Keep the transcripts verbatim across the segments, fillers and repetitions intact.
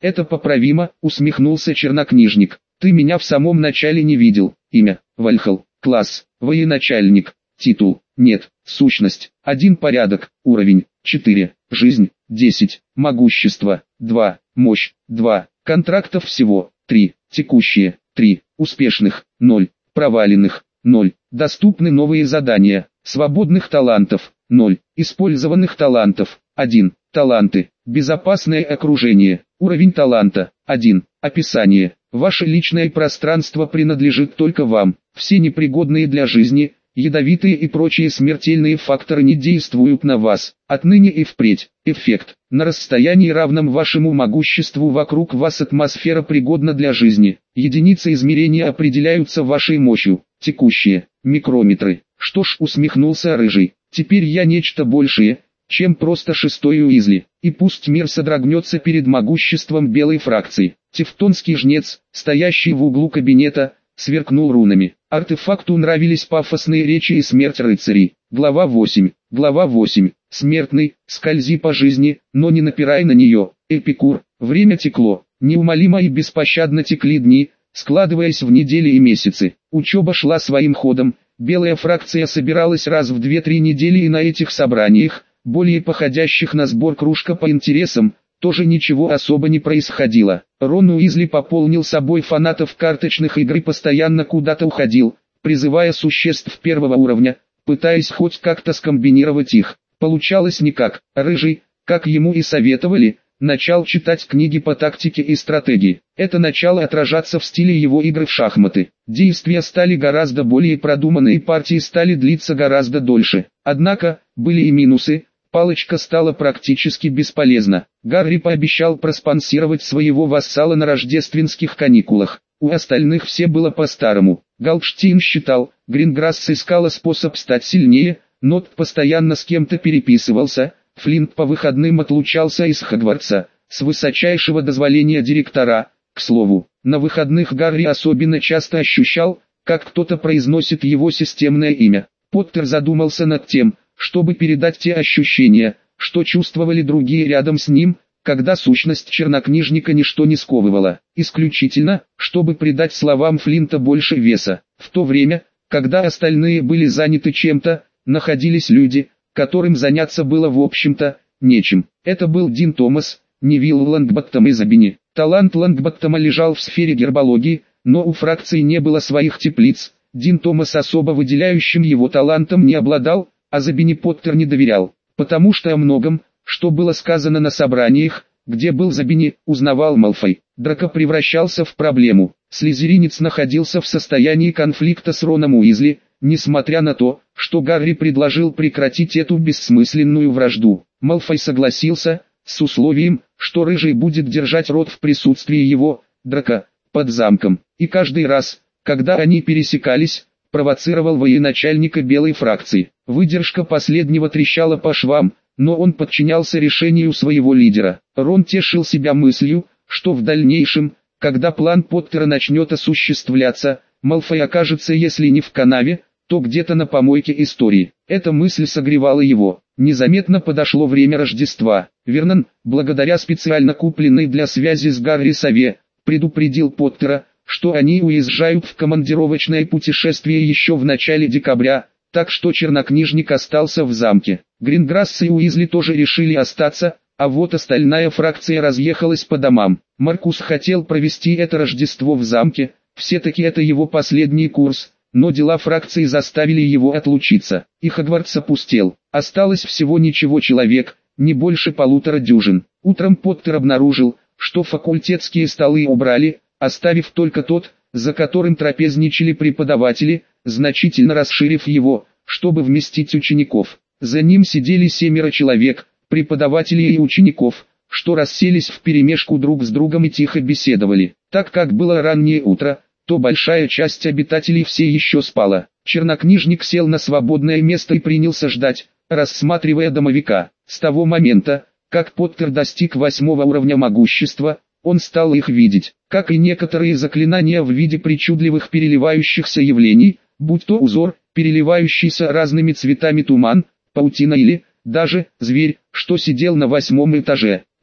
Это поправимо, усмехнулся чернокнижник. Ты меня в самом начале не видел. Имя, Вальхал, класс, военачальник, титул, нет, сущность, один порядок, уровень, четыре, жизнь, десять, могущество, два, мощь, два, контрактов всего, три, текущие, три, успешных, ноль, проваленных, ноль, доступны новые задания, свободных талантов, ноль, использованных талантов, один, таланты, безопасное окружение, уровень таланта, один, описание, ваше личное пространство принадлежит только вам, все непригодные для жизни, ядовитые и прочие смертельные факторы не действуют на вас, отныне и впредь, эффект, на расстоянии равном вашему могуществу вокруг вас атмосфера пригодна для жизни, единицы измерения определяются вашей мощью, текущие, микрометры, что ж, усмехнулся Рыжий, теперь я нечто большее, чем просто шестой Уизли, и пусть мир содрогнется перед могуществом белой фракции. Тевтонский жнец, стоящий в углу кабинета, сверкнул рунами. Артефакту нравились пафосные речи и смерть рыцарей. Глава восемь. Глава восемь. Смертный, скользи по жизни, но не напирай на нее. Эпикур. Время текло. Неумолимо и беспощадно текли дни, складываясь в недели и месяцы. Учеба шла своим ходом. Белая фракция собиралась раз в две-три недели, и на этих собраниях, более походящих на сбор кружка по интересам, тоже ничего особо не происходило. Рон Уизли пополнил собой фанатов карточных игр и постоянно куда-то уходил, призывая существ первого уровня, пытаясь хоть как-то скомбинировать их. Получалось никак. Рыжий, как ему и советовали, начал читать книги по тактике и стратегии. Это начало отражаться в стиле его игры в шахматы. Действия стали гораздо более продуманы и партии стали длиться гораздо дольше. Однако, были и минусы. Палочка стала практически бесполезна. Гарри пообещал проспонсировать своего вассала на рождественских каникулах. У остальных все было по-старому. Галпштейн считал, Гринграсс искала способ стать сильнее, Нот постоянно с кем-то переписывался, Флинт по выходным отлучался из Хогвартса, с высочайшего дозволения директора. К слову, на выходных Гарри особенно часто ощущал, как кто-то произносит его системное имя. Поттер задумался над тем, чтобы передать те ощущения, что чувствовали другие рядом с ним, когда сущность чернокнижника ничто не сковывала, исключительно, чтобы придать словам Флинта больше веса. В то время, когда остальные были заняты чем-то, находились люди, которым заняться было в общем-то нечем. Это был Дин Томас, Невилл Лонгботтом и Забини. Талант Лонгботтома лежал в сфере гербологии, но у фракции не было своих теплиц. Дин Томас особо выделяющим его талантом не обладал, а Забини Поттер не доверял, потому что о многом, что было сказано на собраниях, где был Забини, узнавал Малфой. Драко превращался в проблему. Слизеринец находился в состоянии конфликта с Роном Уизли, несмотря на то, что Гарри предложил прекратить эту бессмысленную вражду. Малфой согласился, с условием, что Рыжий будет держать рот в присутствии его, Драко, под замком, и каждый раз, когда они пересекались, провоцировал военачальника белой фракции. Выдержка последнего трещала по швам, но он подчинялся решению своего лидера. Рон тешил себя мыслью, что в дальнейшем, когда план Поттера начнет осуществляться, Малфой окажется, если не в канаве, то где-то на помойке истории. Эта мысль согревала его. Незаметно подошло время Рождества. Вернон, благодаря специально купленной для связи с Гарри сове, предупредил Поттера, что они уезжают в командировочное путешествие еще в начале декабря, так что чернокнижник остался в замке. Гринграсс и Уизли тоже решили остаться, а вот остальная фракция разъехалась по домам. Маркус хотел провести это Рождество в замке, все-таки это его последний курс, но дела фракции заставили его отлучиться. И Хогвартс опустел. Осталось всего ничего человек, не больше полутора дюжин. Утром Поттер обнаружил, что факультетские столы убрали, оставив только тот, за которым трапезничали преподаватели, значительно расширив его, чтобы вместить учеников. За ним сидели семеро человек, преподавателей и учеников, что расселись вперемешку друг с другом и тихо беседовали. Так как было раннее утро, то большая часть обитателей все еще спала. Чернокнижник сел на свободное место и принялся ждать, рассматривая домовика. С того момента, как Поттер достиг восьмого уровня могущества, он стал их видеть, как и некоторые заклинания в виде причудливых переливающихся явлений, будь то узор, переливающийся разными цветами туман, паутина или, даже, зверь, что сидел на восьмом этаже.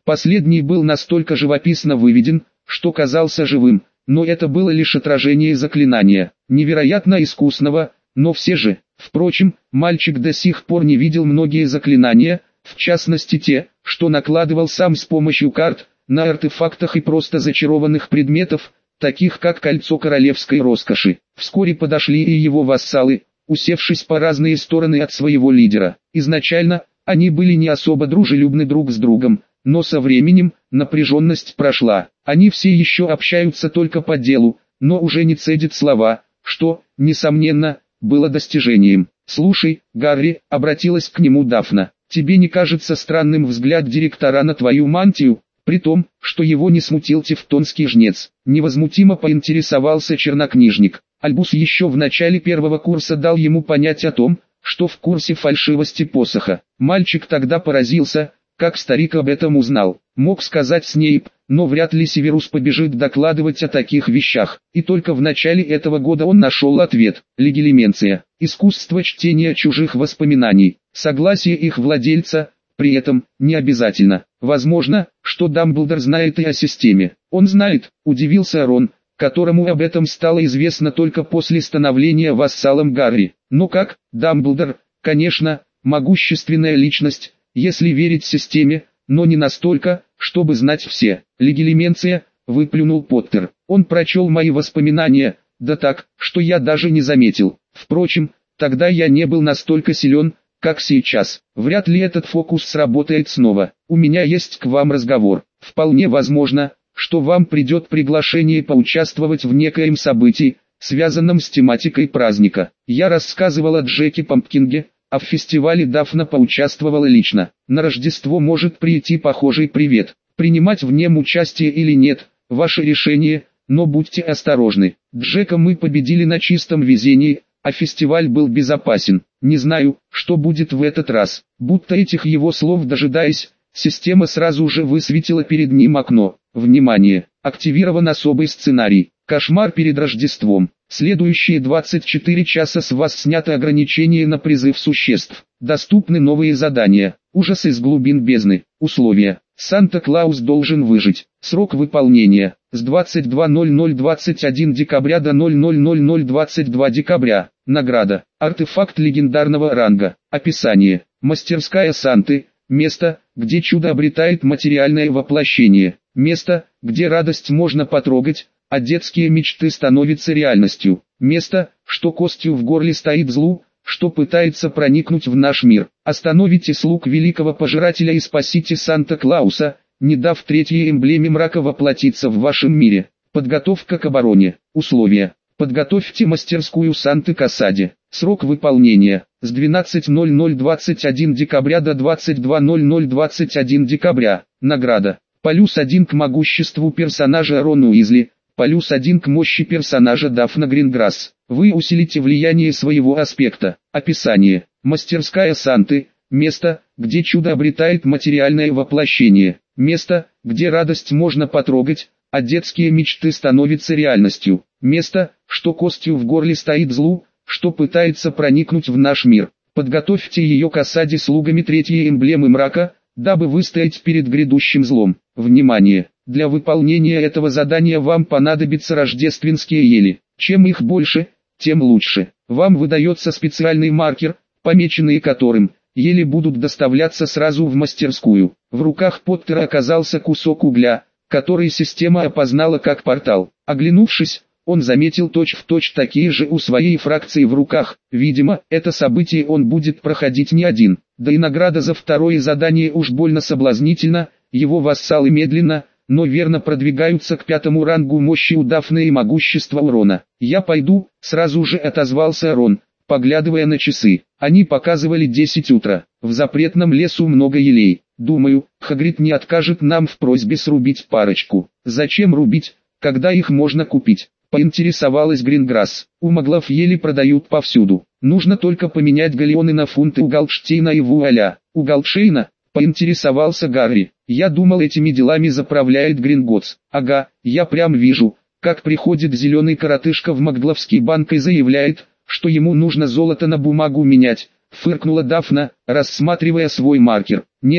Последний был настолько живописно выведен, что казался живым, но это было лишь отражение заклинания, невероятно искусного, но все же. Впрочем, мальчик до сих пор не видел многие заклинания, в частности те, что накладывал сам с помощью карт, на артефактах и просто зачарованных предметов, таких как кольцо королевской роскоши. Вскоре подошли и его вассалы, усевшись по разные стороны от своего лидера. Изначально, они были не особо дружелюбны друг с другом, но со временем, напряженность прошла. Они все еще общаются только по делу, но уже не цедят слова, что, несомненно, было достижением. «Слушай, Гарри», — обратилась к нему Дафна, — «тебе не кажется странным взгляд директора на твою мантию?» При том, что его не смутил тевтонский жнец, невозмутимо поинтересовался чернокнижник. Альбус еще в начале первого курса дал ему понять о том, что в курсе фальшивости посоха. Мальчик тогда поразился, как старик об этом узнал. Мог сказать Снейп, но вряд ли Северус побежит докладывать о таких вещах. И только в начале этого года он нашел ответ. Легилименция. Искусство чтения чужих воспоминаний. Согласие их владельца, при этом, не обязательно. Возможно, что Дамблдор знает и о системе. Он знает, удивился Рон, которому об этом стало известно только после становления вассалом Гарри. Но как, Дамблдор, конечно, могущественная личность, если верить системе, но не настолько, чтобы знать все. Легилименция, выплюнул Поттер. Он прочел мои воспоминания, да так, что я даже не заметил. Впрочем, тогда я не был настолько силен, как сейчас. Вряд ли этот фокус сработает снова. У меня есть к вам разговор. Вполне возможно, что вам придет приглашение поучаствовать в некоем событии, связанном с тематикой праздника. Я рассказывал о Джеке Помпкинге, а в фестивале Дафна поучаствовала лично. На Рождество может прийти похожий привет. Принимать в нем участие или нет, ваше решение, но будьте осторожны. Джека мы победили на чистом везении, а фестиваль был безопасен. Не знаю, что будет в этот раз. Будто этих его слов дожидаясь, система сразу же высветила перед ним окно. Внимание! Активирован особый сценарий. Кошмар перед Рождеством. Следующие двадцать четыре часа с вас снято ограничение на призыв существ. Доступны новые задания. Ужас из глубин бездны. Условия. Санта-Клаус должен выжить. Срок выполнения. С двадцать два ноль ноль двадцать один декабря до ноль ноль ноль ноль двадцать два декабря. Награда. Артефакт легендарного ранга. Описание. Мастерская Санты. Место, где чудо обретает материальное воплощение. Место, где радость можно потрогать, а детские мечты становятся реальностью. Место, что костью в горле стоит злу, что пытается проникнуть в наш мир. Остановите слуг великого пожирателя и спасите Санта-Клауса, не дав третьей эмблеме мрака воплотиться в вашем мире. Подготовка к обороне. Условия. Подготовьте мастерскую Санты к осаде. Срок выполнения. С двенадцать ноль ноль двадцать один декабря до двадцать два ноль ноль двадцать один декабря. Награда. Плюс один к могуществу персонажа Рон Уизли. Плюс один к мощи персонажа Дафна Гринграсс. Вы усилите влияние своего аспекта. Описание. Мастерская Санты. Место, где чудо обретает материальное воплощение. Место, где радость можно потрогать, а детские мечты становятся реальностью. Место, что костью в горле стоит злу, что пытается проникнуть в наш мир. Подготовьте ее к осаде слугами третьей эмблемы мрака, дабы выстоять перед грядущим злом. Внимание! Для выполнения этого задания вам понадобятся рождественские ели. Чем их больше, тем лучше. Вам выдается специальный маркер, помеченный которым, ели будут доставляться сразу в мастерскую. В руках Поттера оказался кусок угля, который система опознала как портал. Оглянувшись, он заметил точь-в-точь такие же у своей фракции в руках. Видимо, это событие он будет проходить не один. Да и награда за второе задание уж больно соблазнительна. Его вассалы медленно, но верно продвигаются к пятому рангу мощи у Дафны и могущества у Рона. «Я пойду», — сразу же отозвался Рон, поглядывая на часы. Они показывали десять утра. В запретном лесу много елей. Думаю, Хагрид не откажет нам в просьбе срубить парочку. Зачем рубить, когда их можно купить? Поинтересовалась Гринграсс. У маглов ели продают повсюду. Нужно только поменять галеоны на фунты у Галдштейна и вуаля. У Галдштейна? Поинтересовался Гарри. Я думал, этими делами заправляет Гринготts. Ага, я прям вижу, как приходит зеленый коротышка в Магловский банк и заявляет, что ему нужно золото на бумагу менять. Фыркнула Дафна, рассматривая свой маркер. Нет,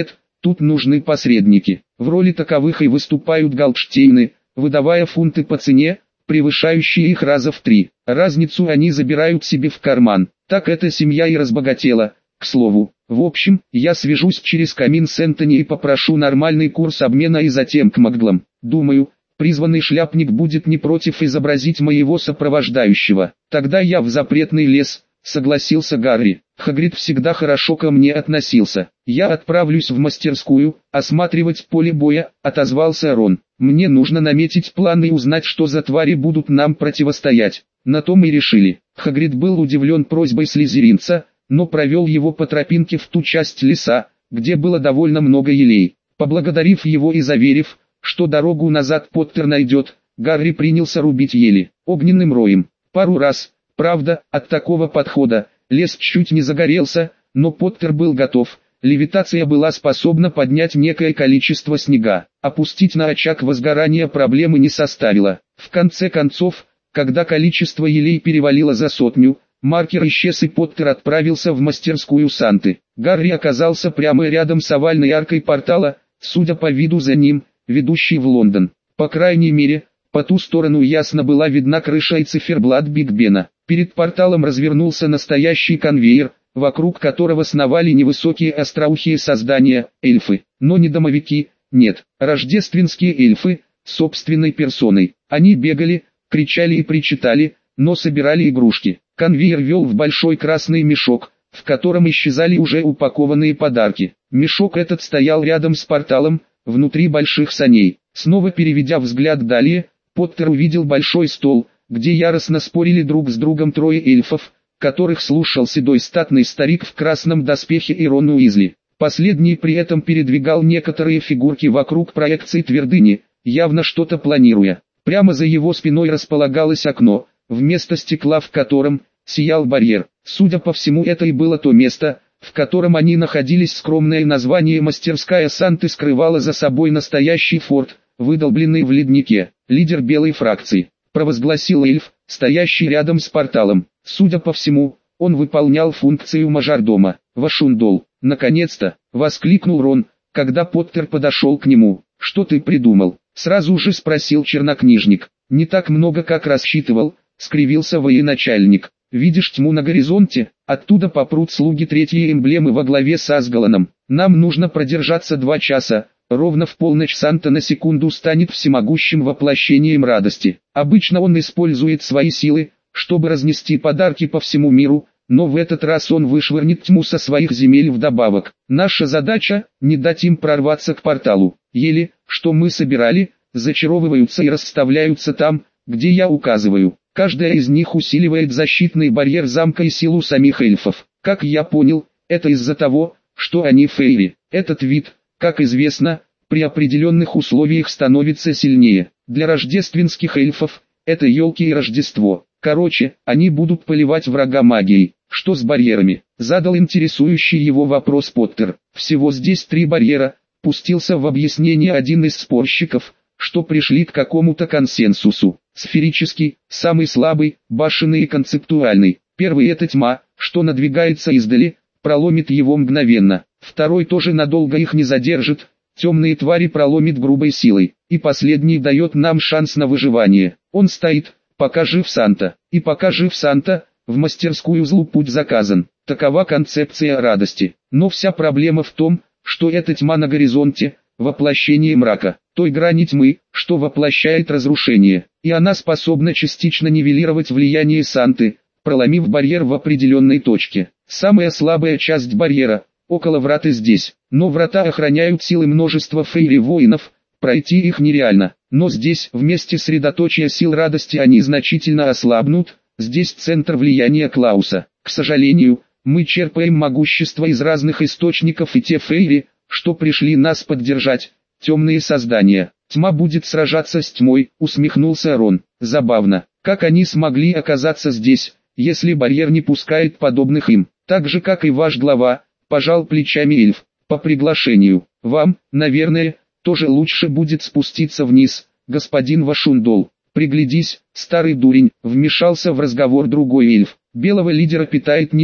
Тут нужны посредники. В роли таковых и выступают Голдштейны, выдавая фунты по цене, превышающие их раза в три. Разницу они забирают себе в карман. Так эта семья и разбогатела, к слову. В общем, я свяжусь через камин с Энтони и попрошу нормальный курс обмена и затем к Маглам. Думаю, призванный шляпник будет не против изобразить моего сопровождающего. Тогда я в запретный лес, согласился Гарри. Хагрид всегда хорошо ко мне относился. Я отправлюсь в мастерскую, осматривать поле боя, отозвался Рон. Мне нужно наметить план и узнать, что за твари будут нам противостоять. На то мы решили. Хагрид был удивлен просьбой слизеринца, но провел его по тропинке в ту часть леса, где было довольно много елей. Поблагодарив его и заверив, что дорогу назад Поттер найдет, Гарри принялся рубить ели огненным роем. Пару раз, правда, от такого подхода, лес чуть не загорелся, но Поттер был готов. Левитация была способна поднять некое количество снега. Опустить на очаг возгорания проблемы не составило. В конце концов, когда количество елей перевалило за сотню, маркер исчез и Поттер отправился в мастерскую Санты. Гарри оказался прямо рядом с овальной аркой портала, судя по виду за ним, ведущий в Лондон. По крайней мере, по ту сторону ясно была видна крыша и циферблат Биг Бена. Перед порталом развернулся настоящий конвейер, вокруг которого сновали невысокие остроухие создания, эльфы, но не домовики, нет, рождественские эльфы, собственной персоной. Они бегали, кричали и причитали, но собирали игрушки. Конвейер вел в большой красный мешок, в котором исчезали уже упакованные подарки. Мешок этот стоял рядом с порталом, внутри больших саней. Снова переведя взгляд далее, Поттер увидел большой стол, где яростно спорили друг с другом трое эльфов, которых слушал седой статный старик в красном доспехе и Рон Уизли. Последний при этом передвигал некоторые фигурки вокруг проекции твердыни, явно что-то планируя. Прямо за его спиной располагалось окно, вместо стекла в котором сиял барьер. Судя по всему, это и было то место, в котором они находились. Скромное название «Мастерская Санты» скрывало за собой настоящий форт, выдолбленный в леднике. Лидер белой фракции, провозгласил эльф, стоящий рядом с порталом. Судя по всему, он выполнял функцию мажордома. «Вашундол, наконец-то!» — воскликнул Рон, когда Поттер подошел к нему. «Что ты придумал?» — сразу же спросил чернокнижник. «Не так много, как рассчитывал», — скривился военачальник. «Видишь тьму на горизонте? Оттуда попрут слуги третьей эмблемы во главе с Асгаланом. Нам нужно продержаться два часа. Ровно в полночь Санта на секунду станет всемогущим воплощением радости. Обычно он использует свои силы, чтобы разнести подарки по всему миру, но в этот раз он вышвырнет тьму со своих земель вдобавок. Наша задача – не дать им прорваться к порталу. Ели, что мы собирали, зачаровываются и расставляются там, где я указываю. Каждая из них усиливает защитный барьер замка и силу самих эльфов. Как я понял, это из-за того, что они фейри. Этот вид, как известно, при определенных условиях становится сильнее. Для рождественских эльфов это елки и Рождество. Короче, они будут поливать врага магией. Что с барьерами? Задал интересующий его вопрос Поттер. Всего здесь три барьера, пустился в объяснение один из спорщиков, что пришли к какому-то консенсусу. Сферический, самый слабый, башенный и концептуальный. Первый — это тьма, что надвигается издали, проломит его мгновенно. Второй тоже надолго их не задержит, темные твари проломит грубой силой. И последний дает нам шанс на выживание. Он стоит, пока жив Санта. И пока жив Санта, в мастерскую злу путь заказан. Такова концепция радости. Но вся проблема в том, что эта тьма на горизонте — воплощение мрака, той грани тьмы, что воплощает разрушение. И она способна частично нивелировать влияние Санты, проломив барьер в определенной точке. Самая слабая часть барьера — около врат и здесь. Но врата охраняют силы множества фейри-воинов, пройти их нереально. Но здесь, вместе средоточия сил радости, они значительно ослабнут. Здесь центр влияния Клауса. К сожалению, мы черпаем могущество из разных источников, и те фейри, что пришли нас поддержать, темные создания. Тьма будет сражаться с тьмой, усмехнулся Рон. Забавно, как они смогли оказаться здесь, если барьер не пускает подобных им. Так же, как и ваш глава, пожал плечами эльф. По приглашению. Вам, наверное, тоже лучше будет спуститься вниз, господин Вашундол. Приглядись, старый дурень, вмешался в разговор другой эльф. Белого лидера питает не тьма,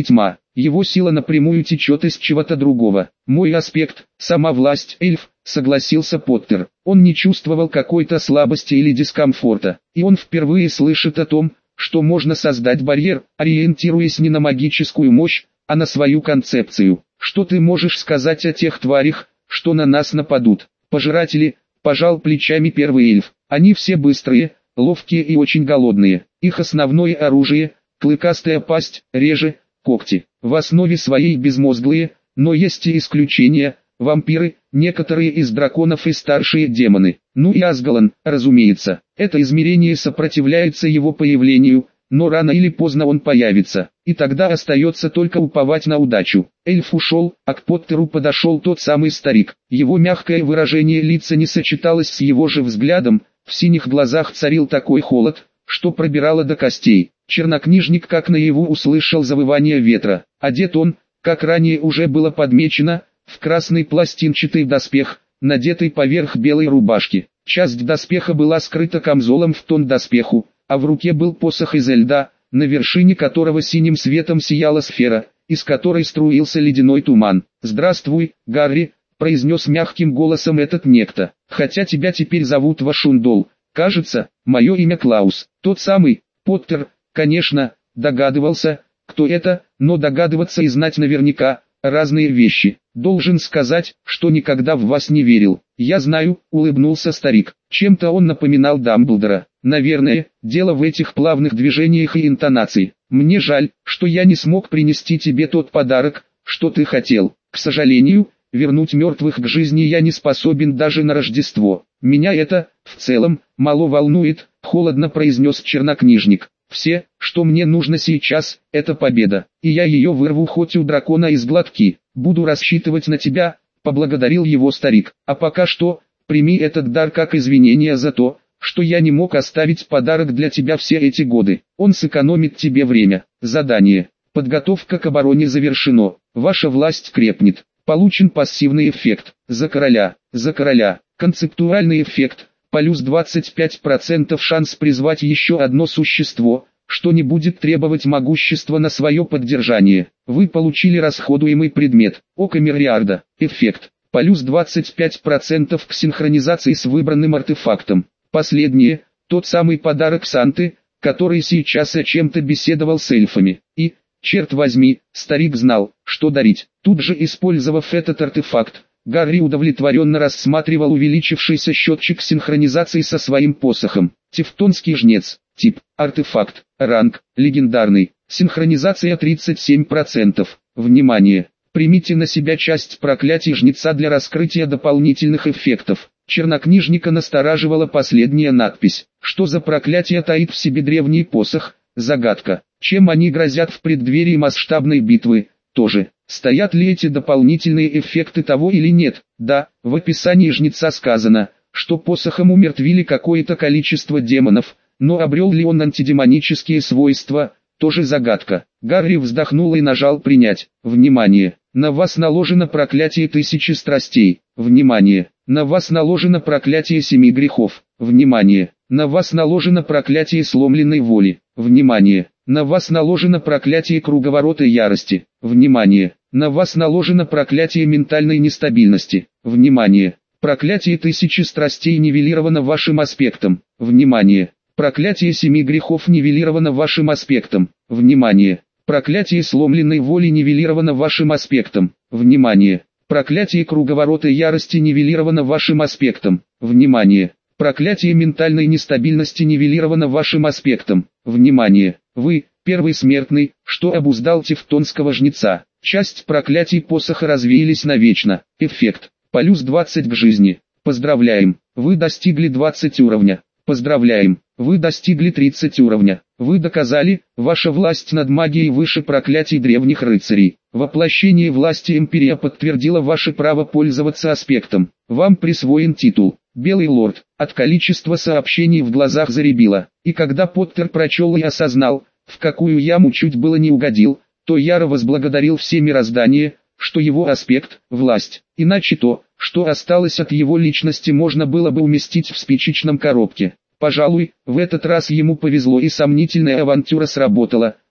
Его сила напрямую течет из чего-то другого. Мой аспект, сама власть, эльф, согласился Поттер. Он не чувствовал какой-то слабости или дискомфорта, и он впервые слышит о том, что можно создать барьер, ориентируясь не на магическую мощь, а на свою концепцию. Что ты можешь сказать о тех тварях, что на нас нападут? Пожиратели, пожал плечами первый эльф. Они все быстрые, ловкие и очень голодные. Их основное оружие – клыкастая пасть, реже, когти. В основе своей безмозглые, но есть и исключения – вампиры, некоторые из драконов и старшие демоны. Ну и Асгалан, разумеется. Это измерение сопротивляется его появлению, но рано или поздно он появится, и тогда остается только уповать на удачу. Эльф ушел, а к Поттеру подошел тот самый старик. Его мягкое выражение лица не сочеталось с его же взглядом, в синих глазах царил такой холод, что пробирало до костей. Чернокнижник как наяву услышал завывание ветра. Одет он, как ранее уже было подмечено, в красный пластинчатый доспех, надетый поверх белой рубашки. Часть доспеха была скрыта камзолом в тон доспеху, а в руке был посох из льда, на вершине которого синим светом сияла сфера, из которой струился ледяной туман. «Здравствуй, Гарри», — произнес мягким голосом этот некто. «Хотя тебя теперь зовут Вашундол, кажется, мое имя Клаус». Тот самый, Поттер, конечно, догадывался, кто это, но догадываться и знать наверняка — разные вещи. Должен сказать, что никогда в вас не верил. Я знаю, улыбнулся старик. Чем-то он напоминал Дамблдора. Наверное, дело в этих плавных движениях и интонации. Мне жаль, что я не смог принести тебе тот подарок, что ты хотел. К сожалению, вернуть мертвых к жизни я не способен даже на Рождество. Меня это, в целом, мало волнует, холодно произнес чернокнижник. Все, что мне нужно сейчас, это победа, и я ее вырву хоть у дракона из глотки. Буду рассчитывать на тебя, поблагодарил его старик. А пока что, прими этот дар как извинение за то, что я не мог оставить подарок для тебя все эти годы. Он сэкономит тебе время. Задание. Подготовка к обороне завершено. Ваша власть крепнет. Получен пассивный эффект. За короля. За короля. Концептуальный эффект. Плюс двадцать пять процентов шанс призвать еще одно существо, что не будет требовать могущества на свое поддержание. Вы получили расходуемый предмет. Око Мерриарда. Эффект. Плюс двадцать пять процентов к синхронизации с выбранным артефактом. Последнее, тот самый подарок Санты, который сейчас о чем-то беседовал с эльфами. И, черт возьми, старик знал, что дарить. Тут же использовав этот артефакт, Гарри удовлетворенно рассматривал увеличившийся счетчик синхронизации со своим посохом. Тевтонский жнец. Тип. Артефакт. Ранг. Легендарный. Синхронизация тридцать семь процентов. Внимание! Примите на себя часть проклятий жнеца для раскрытия дополнительных эффектов. Чернокнижника настораживала последняя надпись. Что за проклятие таит в себе древний посох? Загадка. Чем они грозят в преддверии масштабной битвы? Тоже. Стоят ли эти дополнительные эффекты того или нет? Да, в описании жнеца сказано, что посохом умертвили какое-то количество демонов, но обрел ли он антидемонические свойства? Тоже загадка. Гарри вздохнул и нажал «Принять». Внимание! На вас наложено проклятие тысячи страстей. Внимание! На вас наложено проклятие семи грехов. Внимание! На вас наложено проклятие сломленной воли. Внимание! На вас наложено проклятие круговорота ярости. Внимание! На вас наложено проклятие ментальной нестабильности. Внимание! Проклятие тысячи страстей нивелировано вашим аспектом. Внимание! Проклятие семи грехов нивелировано вашим аспектом. Внимание! Проклятие сломленной воли нивелировано вашим аспектом. Внимание! Проклятие круговорота ярости нивелировано вашим аспектом. Внимание! Проклятие ментальной нестабильности нивелировано вашим аспектом. Внимание! Вы, первый смертный, что обуздал тевтонского жнеца. Часть проклятий посоха развеялись навечно. Эффект. Плюс двадцать к жизни. Поздравляем, вы достигли двадцать уровня. Поздравляем, вы достигли тридцать уровня. Вы доказали, ваша власть над магией выше проклятий древних рыцарей. Воплощение власти Империя подтвердило ваше право пользоваться аспектом. Вам присвоен титул «Белый лорд». От количества сообщений в глазах заребило. И когда Поттер прочел и осознал, в какую яму чуть было не угодил, то яро возблагодарил все мироздание, что его аспект – власть. Иначе то, что осталось от его личности, можно было бы уместить в спичечном коробке. Пожалуй, в этот раз ему повезло и сомнительная авантюра сработала,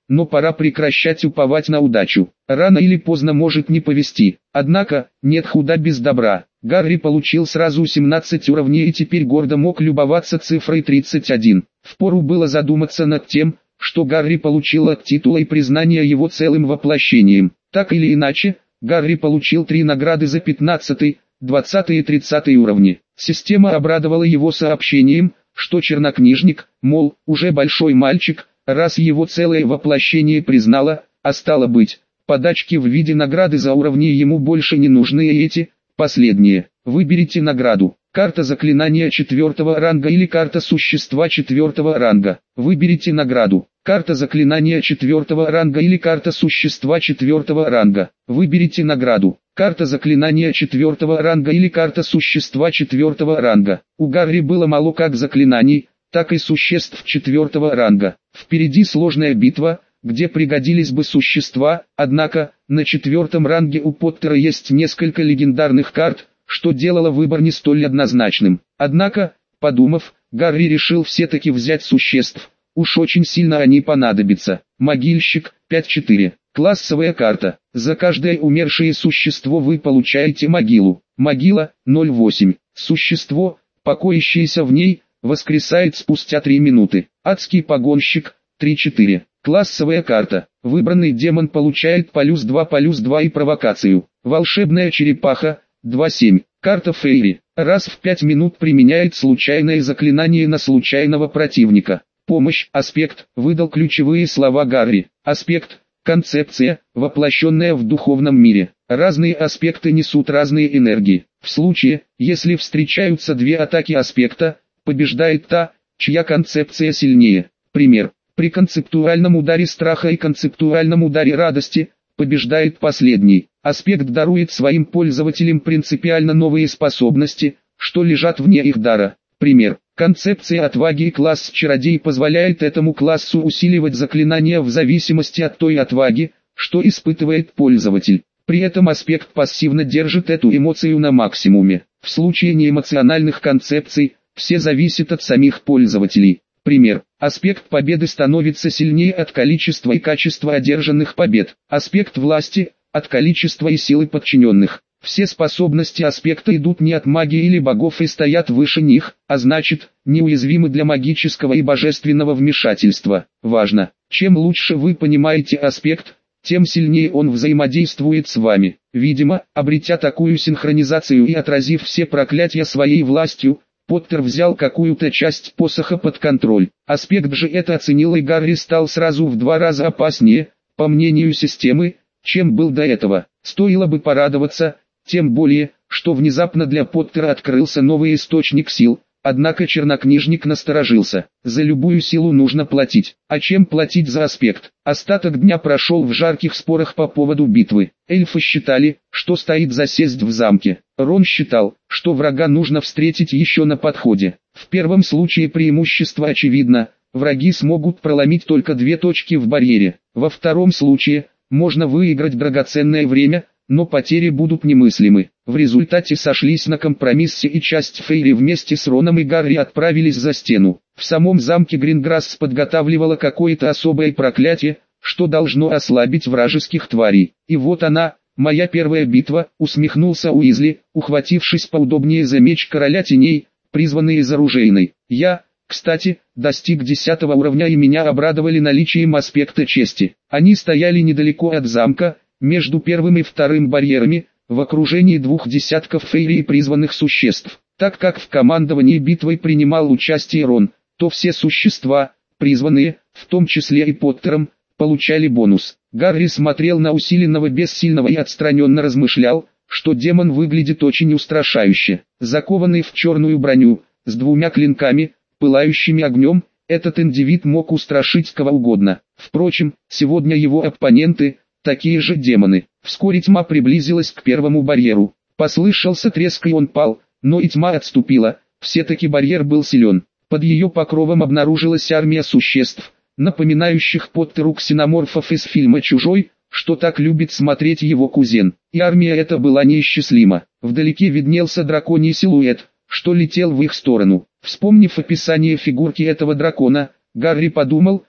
но пора прекращать уповать на удачу. Рано или поздно может не повезти. Однако, нет худа без добра. Гарри получил сразу семнадцать уровней и теперь гордо мог любоваться цифрой тридцать один. Впору было задуматься над тем, что Гарри получил от титула и признания его целым воплощением. Так или иначе, Гарри получил три награды за пятнадцатый, двадцатый и тридцатый уровни. Система обрадовала его сообщением, что чернокнижник, мол, уже большой мальчик, раз его целое воплощение признало, а стало быть, подачки в виде награды за уровни ему больше не нужны, и эти, последние. Выберите награду. Карта заклинания четвертого ранга или карта существа четвертого ранга. Выберите награду. Карта заклинания четвертого ранга или карта существа четвертого ранга. Выберите награду. Карта заклинания четвертого ранга или карта существа четвертого ранга. У Гарри было мало как заклинаний, так и существ четвертого ранга. Впереди сложная битва, где пригодились бы существа, однако, на четвертом ранге у Поттера есть несколько легендарных карт, что делало выбор не столь однозначным. Однако, подумав, Гарри решил все-таки взять существ, уж очень сильно они понадобятся. Могильщик, пять четыре. Классовая карта. За каждое умершее существо вы получаете могилу. Могила, ноль восемь. Существо, покоящееся в ней, воскресает спустя три минуты. Адский погонщик, три четыре. Классовая карта. Выбранный демон получает плюс два плюс два и провокацию. Волшебная черепаха, два семь. Карта Фейри. Раз в пять минут применяет случайное заклинание на случайного противника. Помощь, аспект, выдал ключевые слова Гарри. Аспект, концепция, воплощенная в духовном мире. Разные аспекты несут разные энергии. В случае, если встречаются две атаки аспекта, побеждает та, чья концепция сильнее. Пример. При концептуальном ударе страха и концептуальном ударе радости, побеждает последний. Аспект дарует своим пользователям принципиально новые способности, что лежат вне их дара. Пример. Концепция отваги и класс чародей позволяет этому классу усиливать заклинания в зависимости от той отваги, что испытывает пользователь. При этом аспект пассивно держит эту эмоцию на максимуме. В случае неэмоциональных концепций, все зависит от самих пользователей. Пример. Аспект победы становится сильнее от количества и качества одержанных побед. Аспект власти – от количества и силы подчиненных. Все способности аспекта идут не от магии или богов и стоят выше них, а значит, неуязвимы для магического и божественного вмешательства. Важно, чем лучше вы понимаете аспект, тем сильнее он взаимодействует с вами. Видимо, обретя такую синхронизацию и отразив все проклятия своей властью, Поттер взял какую-то часть посоха под контроль. Аспект же это оценил, и Гарри стал сразу в два раза опаснее, по мнению системы, чем был до этого. Стоило бы порадоваться, тем более, что внезапно для Поттера открылся новый источник сил. Однако чернокнижник насторожился. За любую силу нужно платить. А чем платить за аспект? Остаток дня прошел в жарких спорах по поводу битвы. Эльфы считали, что стоит засесть в замке. Рон считал, что врага нужно встретить еще на подходе. В первом случае преимущество очевидно. Враги смогут проломить только две точки в барьере. Во втором случае, можно выиграть драгоценное время, но потери будут немыслимы. В результате сошлись на компромиссе, и часть Фейри вместе с Роном и Гарри отправились за стену. В самом замке Гринграсс подготавливала какое-то особое проклятие, что должно ослабить вражеских тварей. И вот она, моя первая битва, усмехнулся Уизли, ухватившись поудобнее за меч короля теней, призванный из оружейной. Я, кстати, достиг десятого уровня, и меня обрадовали наличием аспекта чести. Они стояли недалеко от замка, между первым и вторым барьерами, в окружении двух десятков фейри и призванных существ. Так как в командовании битвой принимал участие Рон, то все существа, призванные, в том числе и Поттером, получали бонус. Гарри смотрел на усиленного бессильного и отстраненно размышлял, что демон выглядит очень устрашающе. Закованный в черную броню, с двумя клинками, пылающими огнем, этот индивид мог устрашить кого угодно. Впрочем, сегодня его оппоненты – такие же демоны. Вскоре тьма приблизилась к первому барьеру. Послышался треск, и он пал, но и тьма отступила. Все-таки барьер был силен. Под ее покровом обнаружилась армия существ, напоминающих Поттеру ксеноморфов из фильма «Чужой», что так любит смотреть его кузен. И армия эта была неисчислима. Вдалеке виднелся драконий силуэт, что летел в их сторону. Вспомнив описание фигурки этого дракона, Гарри подумал,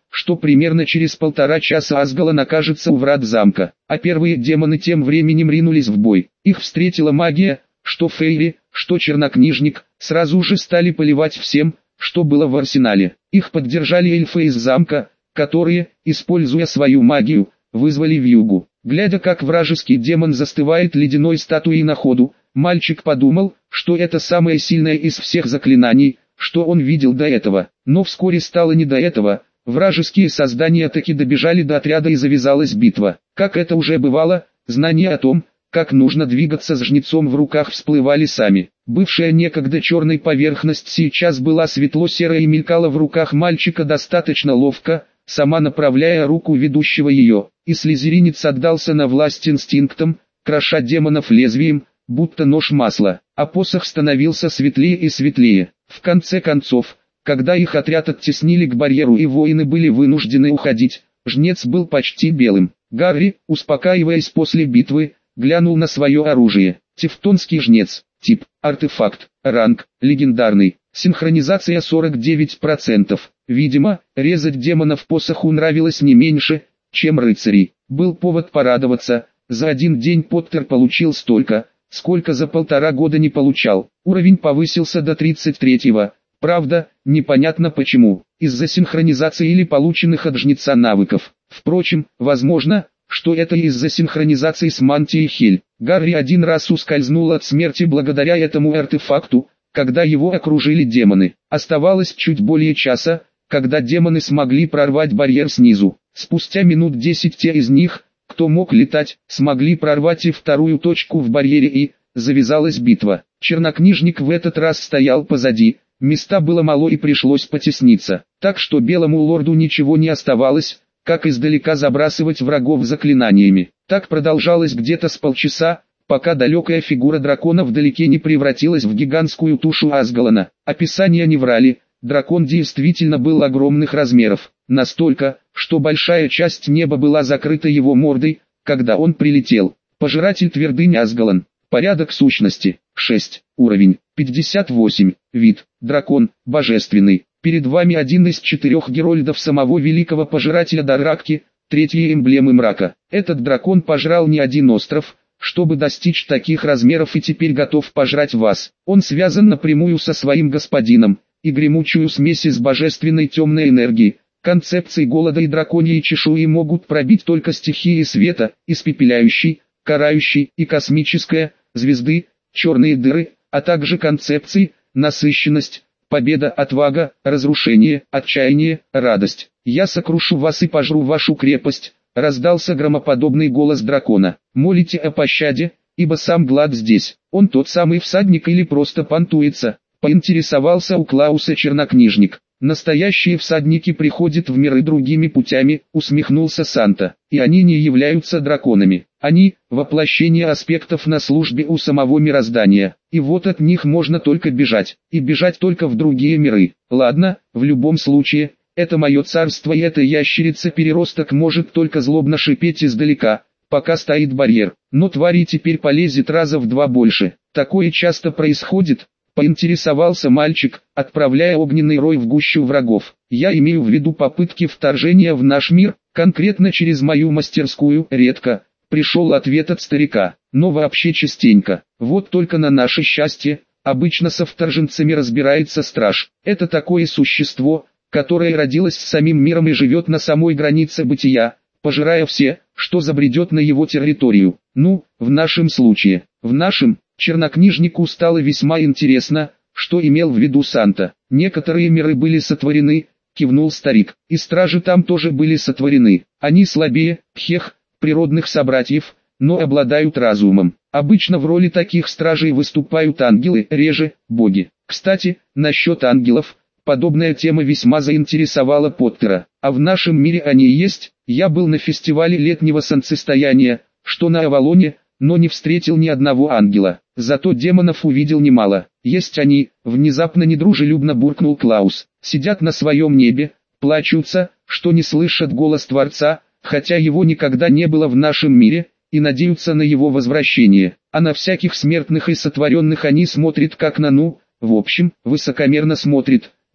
что примерно через полтора часа Асгалан окажется у врат замка, а первые демоны тем временем ринулись в бой. Их встретила магия, что Фейри, что чернокнижник, сразу же стали поливать всем, что было в арсенале. Их поддержали эльфы из замка, которые, используя свою магию, вызвали вьюгу. Глядя, как вражеский демон застывает ледяной статуей на ходу, мальчик подумал, что это самое сильное из всех заклинаний, что он видел до этого. Но вскоре стало не до этого. Вражеские создания таки добежали до отряда и завязалась битва. Как это уже бывало, знания о том, как нужно двигаться с жнецом в руках, всплывали сами. Бывшая некогда черной поверхность сейчас была светло-серой и мелькала в руках мальчика достаточно ловко, сама направляя руку ведущего ее. И слизеринец отдался на власть инстинктам, кроша демонов лезвием, будто нож масла, а посох становился светлее и светлее. В конце концов, когда их отряд оттеснили к барьеру и воины были вынуждены уходить, жнец был почти белым. Гарри, успокаиваясь после битвы, глянул на свое оружие. Тевтонский жнец. Тип: артефакт. Ранг: легендарный. Синхронизация сорок девять процентов. Видимо, резать демонов посоху нравилось не меньше, чем рыцарей. Был повод порадоваться. За один день Поттер получил столько, сколько за полтора года не получал. Уровень повысился до тридцать третьего. Правда, непонятно почему, из-за синхронизации или полученных от жнеца навыков. Впрочем, возможно, что это из-за синхронизации с мантией Хель. Гарри один раз ускользнул от смерти благодаря этому артефакту, когда его окружили демоны. Оставалось чуть более часа, когда демоны смогли прорвать барьер снизу. Спустя минут десять те из них, кто мог летать, смогли прорвать и вторую точку в барьере, и завязалась битва. Чернокнижник в этот раз стоял позади. Места было мало и пришлось потесниться, так что белому лорду ничего не оставалось, как издалека забрасывать врагов заклинаниями. Так продолжалось где-то с полчаса, пока далекая фигура дракона вдалеке не превратилась в гигантскую тушу Асгалана. Описания не врали, дракон действительно был огромных размеров, настолько, что большая часть неба была закрыта его мордой, когда он прилетел. Пожиратель твердынь Асгалан. Порядок сущности. шесть. Уровень. пятьдесят восемь. Вид. Дракон. Божественный. Перед вами один из четырех герольдов самого великого пожирателя Дарракки, третьей эмблемы мрака. Этот дракон пожрал не один остров, чтобы достичь таких размеров, и теперь готов пожрать вас. Он связан напрямую со своим господином, и гремучую смесь из божественной темной энергии, концепций голода и драконьей чешуи могут пробить только стихии света, испепеляющей, карающей и космическая, звезды, черные дыры, а также концепции, насыщенность, победа, отвага, разрушение, отчаяние, радость. «Я сокрушу вас и пожру вашу крепость», — раздался громоподобный голос дракона. «Молите о пощаде, ибо сам Глад здесь». «Он тот самый всадник или просто понтуется?» — поинтересовался у Клауса чернокнижник. «Настоящие всадники приходят в миры другими путями», — усмехнулся Санта. «И они не являются драконами. Они — воплощение аспектов на службе у самого мироздания. И вот от них можно только бежать. И бежать только в другие миры. Ладно, в любом случае, это мое царство, и эта ящерица-переросток может только злобно шипеть издалека, пока стоит барьер. Но тварей теперь полезет раза в два больше. Такое часто происходит?» — поинтересовался мальчик, отправляя огненный рой в гущу врагов. «Я имею в виду попытки вторжения в наш мир, конкретно через мою мастерскую, редко», — пришел ответ от старика, «но вообще частенько. Вот только на наше счастье, обычно со вторженцами разбирается страж. Это такое существо, которое родилось с самим миром и живет на самой границе бытия, пожирая все, что забредет на его территорию. Ну, в нашем случае, в нашем...» Чернокнижнику стало весьма интересно, что имел в виду Санта. «Некоторые миры были сотворены», — кивнул старик, — «и стражи там тоже были сотворены. Они слабее, хех, природных собратьев, но обладают разумом. Обычно в роли таких стражей выступают ангелы, реже — боги. Кстати, насчет ангелов, подобная тема весьма заинтересовала Поттера. А в нашем мире они есть. Я был на фестивале летнего солнцестояния, что на Авалоне, но не встретил ни одного ангела. Зато демонов увидел немало. Есть они», — внезапно недружелюбно буркнул Клаус. «Сидят на своем небе, плачутся, что не слышат голос Творца, хотя его никогда не было в нашем мире, и надеются на его возвращение. А на всяких смертных и сотворенных они смотрят как на ну, в общем, высокомерно смотрят. Да,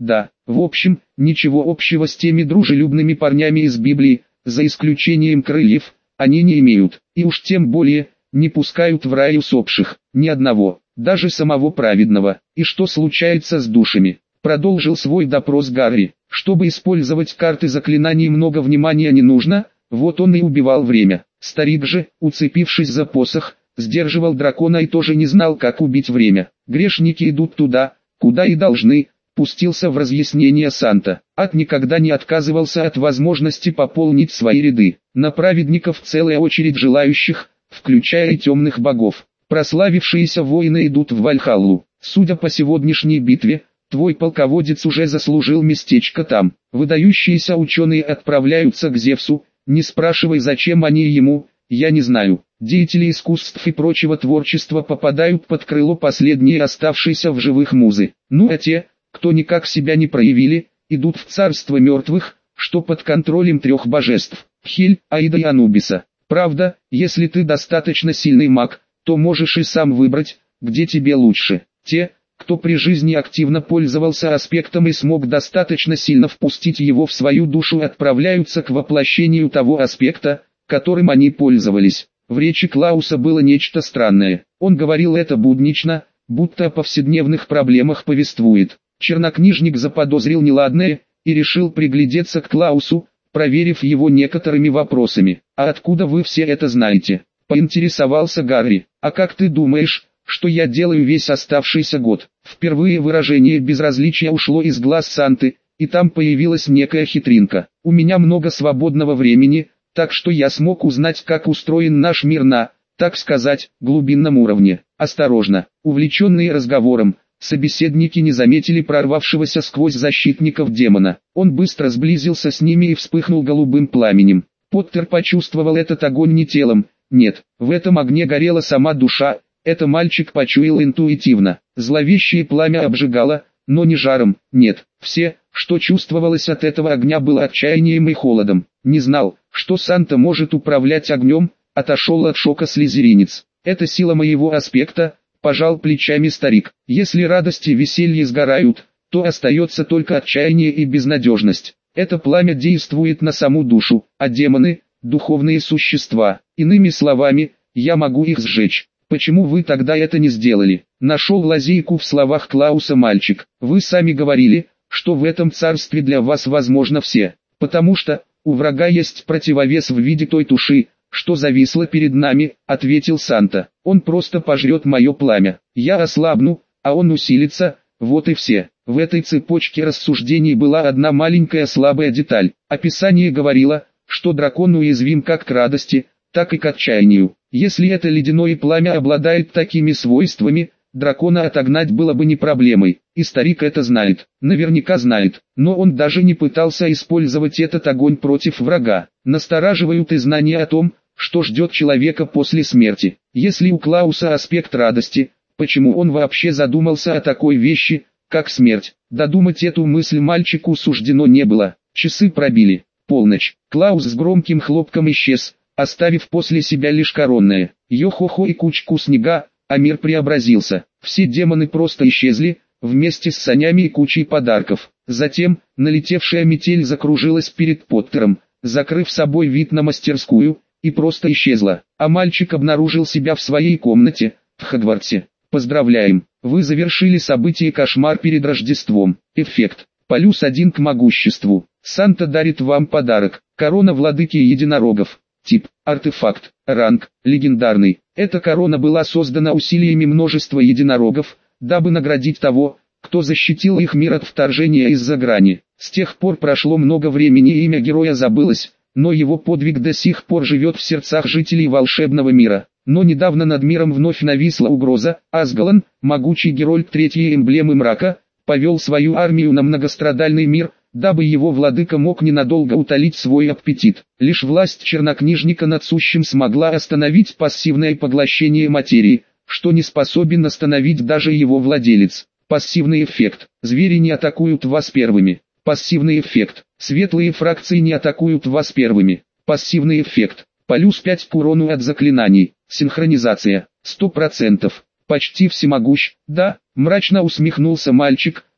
В общем, ничего общего с теми дружелюбными парнями из Библии, за исключением крыльев, они не имеют, и уж тем более, не пускают в рай усопших, ни одного, даже самого праведного. И что случается с душами? Продолжил свой допрос Гарри. Чтобы использовать карты заклинаний, много внимания не нужно, вот он и убивал время. Старик же, уцепившись за посох, сдерживал дракона и тоже не знал, как убить время. Грешники идут туда, куда и должны, пустился в разъяснение Санта. Ад никогда не отказывался от возможности пополнить свои ряды. На праведников целая очередь желающих, включая и темных богов. Прославившиеся воины идут в Вальхаллу. Судя по сегодняшней битве, твой полководец уже заслужил местечко там. Выдающиеся ученые отправляются к Зевсу, не спрашивай, зачем они ему, я не знаю. Деятели искусств и прочего творчества попадают под крыло последние оставшиеся в живых музы. Ну а те, кто никак себя не проявили, идут в царство мертвых, что под контролем трех божеств – Хель, Аида и Анубиса. Правда, если ты достаточно сильный маг, то можешь и сам выбрать, где тебе лучше. Те, кто при жизни активно пользовался аспектом и смог достаточно сильно впустить его в свою душу, отправляются к воплощению того аспекта, которым они пользовались. В речи Клауса было нечто странное. Он говорил это буднично, будто о повседневных проблемах повествует. Чернокнижник заподозрил неладное и решил приглядеться к Клаусу, проверив его некоторыми вопросами. «А откуда вы все это знаете?» — поинтересовался Гарри. «А как ты думаешь, что я делаю весь оставшийся год?» Впервые выражение безразличия ушло из глаз Санты, и там появилась некая хитринка. «У меня много свободного времени, так что я смог узнать, как устроен наш мир на, так сказать, глубинном уровне». Осторожно, увлеченные разговором, собеседники не заметили прорвавшегося сквозь защитников демона. Он быстро сблизился с ними и вспыхнул голубым пламенем. Поттер почувствовал этот огонь не телом, нет, в этом огне горела сама душа, это мальчик почуял интуитивно. Зловещее пламя обжигало, но не жаром, нет, все, что чувствовалось от этого огня, было отчаянием и холодом. Не знал, что Санта может управлять огнем, отошел от шока слизеринец. Это сила моего аспекта, пожал плечами старик. Если радость и веселье сгорают, то остается только отчаяние и безнадежность. Это пламя действует на саму душу, а демоны – духовные существа. Иными словами, я могу их сжечь. Почему вы тогда это не сделали? Нашел лазейку в словах Клауса мальчик. Вы сами говорили, что в этом царстве для вас возможно все. Потому что, у врага есть противовес в виде той туши, что зависло перед нами, ответил Санта. Он просто пожрет мое пламя. Я ослабну, а он усилится, вот и все. В этой цепочке рассуждений была одна маленькая слабая деталь. Описание говорило, что дракон уязвим как к радости, так и к отчаянию. Если это ледяное пламя обладает такими свойствами, дракона отогнать было бы не проблемой. И старик это знает, наверняка знает, но он даже не пытался использовать этот огонь против врага. Настораживают и знания о том, что ждет человека после смерти. Если у Клауса аспект радости, почему он вообще задумался о такой вещи, как смерть? Додумать эту мысль мальчику суждено не было. Часы пробили. Полночь. Клаус с громким хлопком исчез, оставив после себя лишь коронное йо-хо-хо и кучку снега, а мир преобразился. Все демоны просто исчезли, вместе с санями и кучей подарков. Затем, налетевшая метель закружилась перед Поттером, закрыв собой вид на мастерскую, и просто исчезла. А мальчик обнаружил себя в своей комнате, в Хогвартсе. Поздравляем, вы завершили событие «Кошмар перед Рождеством». Эффект. Плюс один к могуществу. Санта дарит вам подарок. Корона владыки единорогов. Тип. Артефакт. Ранг. Легендарный. Эта корона была создана усилиями множества единорогов, дабы наградить того, кто защитил их мир от вторжения из-за грани. С тех пор прошло много времени и имя героя забылось, но его подвиг до сих пор живет в сердцах жителей волшебного мира. Но недавно над миром вновь нависла угроза. Асгалан, могучий герой третьей эмблемы мрака, повел свою армию на многострадальный мир, дабы его владыка мог ненадолго утолить свой аппетит. Лишь власть чернокнижника над сущим смогла остановить пассивное поглощение материи, что не способен остановить даже его владелец. Пассивный эффект. Звери не атакуют вас первыми. Пассивный эффект. Светлые фракции не атакуют вас первыми. Пассивный эффект. Плюс пять к урону от заклинаний. Синхронизация. сто процентов. Почти всемогущ. Да, мрачно усмехнулся мальчик,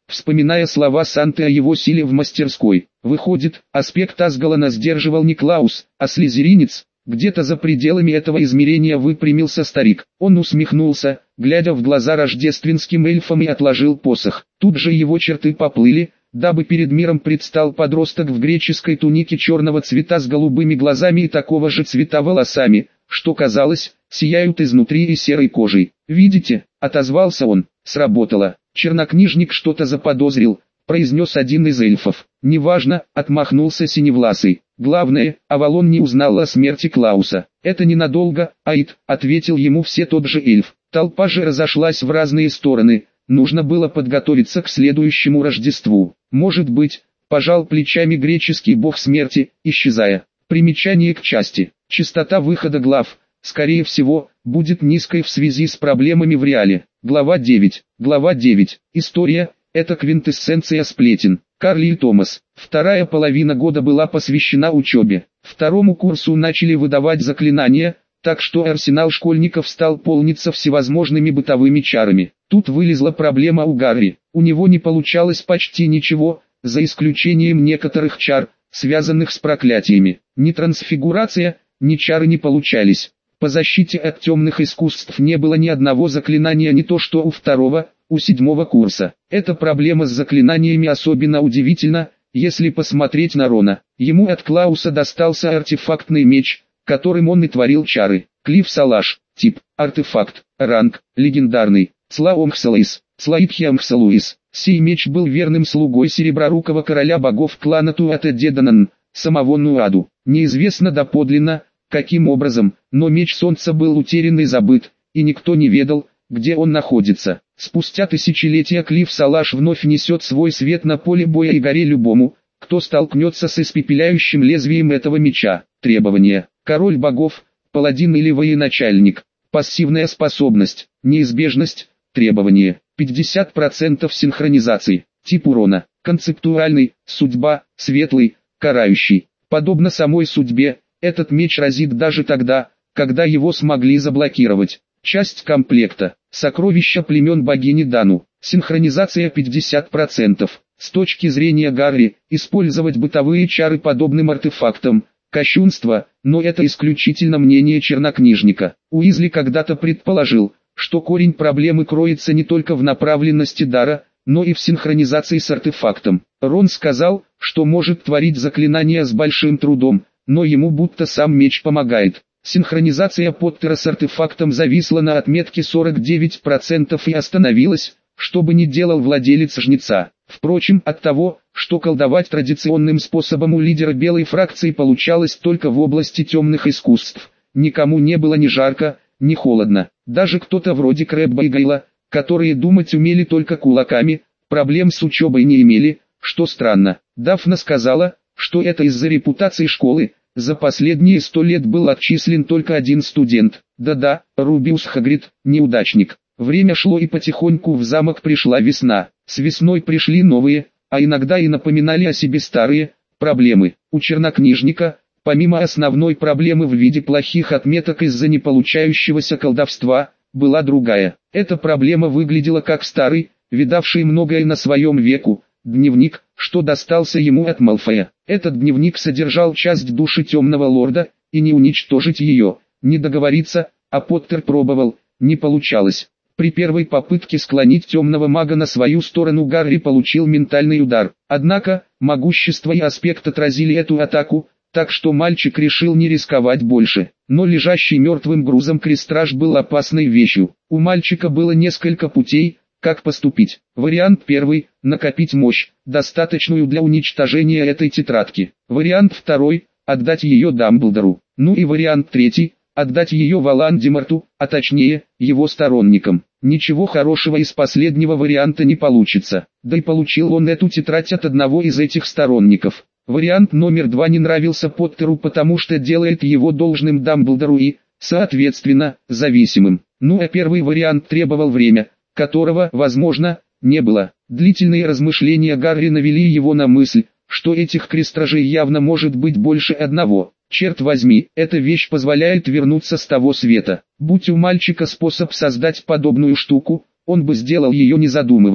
вспоминая слова Санты о его силе в мастерской. Выходит, аспект Асгалана сдерживал не Клаус, а слизеринец. Где-то за пределами этого измерения выпрямился старик. Он усмехнулся, глядя в глаза рождественским эльфам, и отложил посох. Тут же его черты поплыли, дабы перед миром предстал подросток в греческой тунике черного цвета с голубыми глазами и такого же цвета волосами, что, казалось, сияют изнутри и серой кожей. «Видите?» — отозвался он. «Сработало. Чернокнижник что-то заподозрил», — произнес один из эльфов. «Неважно», — отмахнулся Синевласый. «Главное, Авалон не узнал о смерти Клауса». «Это ненадолго, Аид», — ответил ему все тот же эльф. Толпа же разошлась в разные стороны. Нужно было подготовиться к следующему Рождеству. «Может быть», — пожал плечами греческий бог смерти, исчезая. Примечание к части. Частота выхода глав, скорее всего, будет низкой в связи с проблемами в реале. Глава девять. Глава девять. История – это квинтэссенция сплетен. Карлиль Томас. Вторая половина года была посвящена учебе. Второму курсу начали выдавать заклинания, так что арсенал школьников стал полниться всевозможными бытовыми чарами. Тут вылезла проблема у Гарри. У него не получалось почти ничего, за исключением некоторых чар, связанных с проклятиями. Ни трансфигурация, ни чары не получались. По защите от темных искусств не было ни одного заклинания, не то что у второго, у седьмого курса. Эта проблема с заклинаниями особенно удивительна, если посмотреть на Рона. Ему от Клауса достался артефактный меч, которым он и творил чары. Клифф Салаш, тип, артефакт, ранг, легендарный, Цлаомхсалуис, Цлаитхиамхсалуис. Сей меч был верным слугой сереброрукого короля богов клана Туатэ-Деданан, самого Нуаду. Неизвестно доподлинно, каким образом, но меч солнца был утерян и забыт, и никто не ведал, где он находится. Спустя тысячелетия Клифф Салаш вновь несет свой свет на поле боя и горе любому, кто столкнется с испепеляющим лезвием этого меча. Требования. Король богов, паладин или военачальник. Пассивная способность, неизбежность, требования. пятьдесят процентов синхронизации. Тип урона. Концептуальный, судьба, светлый, карающий. Подобно самой судьбе, этот меч разит даже тогда, когда его смогли заблокировать. Часть комплекта. Сокровища племен богини Дану. Синхронизация пятьдесят процентов. С точки зрения Гарри, использовать бытовые чары подобным артефактам – кощунство, но это исключительно мнение чернокнижника. Уизли когда-то предположил, что корень проблемы кроется не только в направленности дара, но и в синхронизации с артефактом. Рон сказал, что может творить заклинания с большим трудом, но ему будто сам меч помогает. Синхронизация Поттера с артефактом зависла на отметке сорок девять процентов и остановилась, что бы ни делал владелец жнеца. Впрочем, от того, что колдовать традиционным способом у лидера белой фракции получалось только в области темных искусств, никому не было ни жарко, ни холодно. Даже кто-то вроде Крэбба и Гайла, которые думать умели только кулаками, проблем с учебой не имели, что странно. Дафна сказала, что это из-за репутации школы. За последние сто лет был отчислен только один студент. Да-да, Рубиус Хагрид, неудачник. Время шло и потихоньку в замок пришла весна. С весной пришли новые, а иногда и напоминали о себе старые, проблемы. У чернокнижника, помимо основной проблемы в виде плохих отметок из-за неполучающегося колдовства, была другая. Эта проблема выглядела как старый, видавший многое на своем веку, дневник, что достался ему от Малфоя. Этот дневник содержал часть души темного лорда, и не уничтожить ее, не договориться, а Поттер пробовал, не получалось. При первой попытке склонить темного мага на свою сторону Гарри получил ментальный удар. Однако, могущество и аспект отразили эту атаку, так что мальчик решил не рисковать больше. Но лежащий мертвым грузом крестраж был опасной вещью. У мальчика было несколько путей, как поступить. Вариант первый – накопить мощь, достаточную для уничтожения этой тетрадки. Вариант второй – отдать ее Дамблдору. Ну и вариант третий – отдать ее Волан-де-Морту, а точнее, его сторонникам. Ничего хорошего из последнего варианта не получится. Да и получил он эту тетрадь от одного из этих сторонников. Вариант номер два не нравился Поттеру, потому что делает его должным Дамблдору и, соответственно, зависимым. Ну а первый вариант требовал время, которого, возможно, не было. Длительные размышления Гарри навели его на мысль, что этих крестражей явно может быть больше одного. Черт возьми, эта вещь позволяет вернуться с того света. Будь у мальчика способ создать подобную штуку, он бы сделал ее не задумываясь.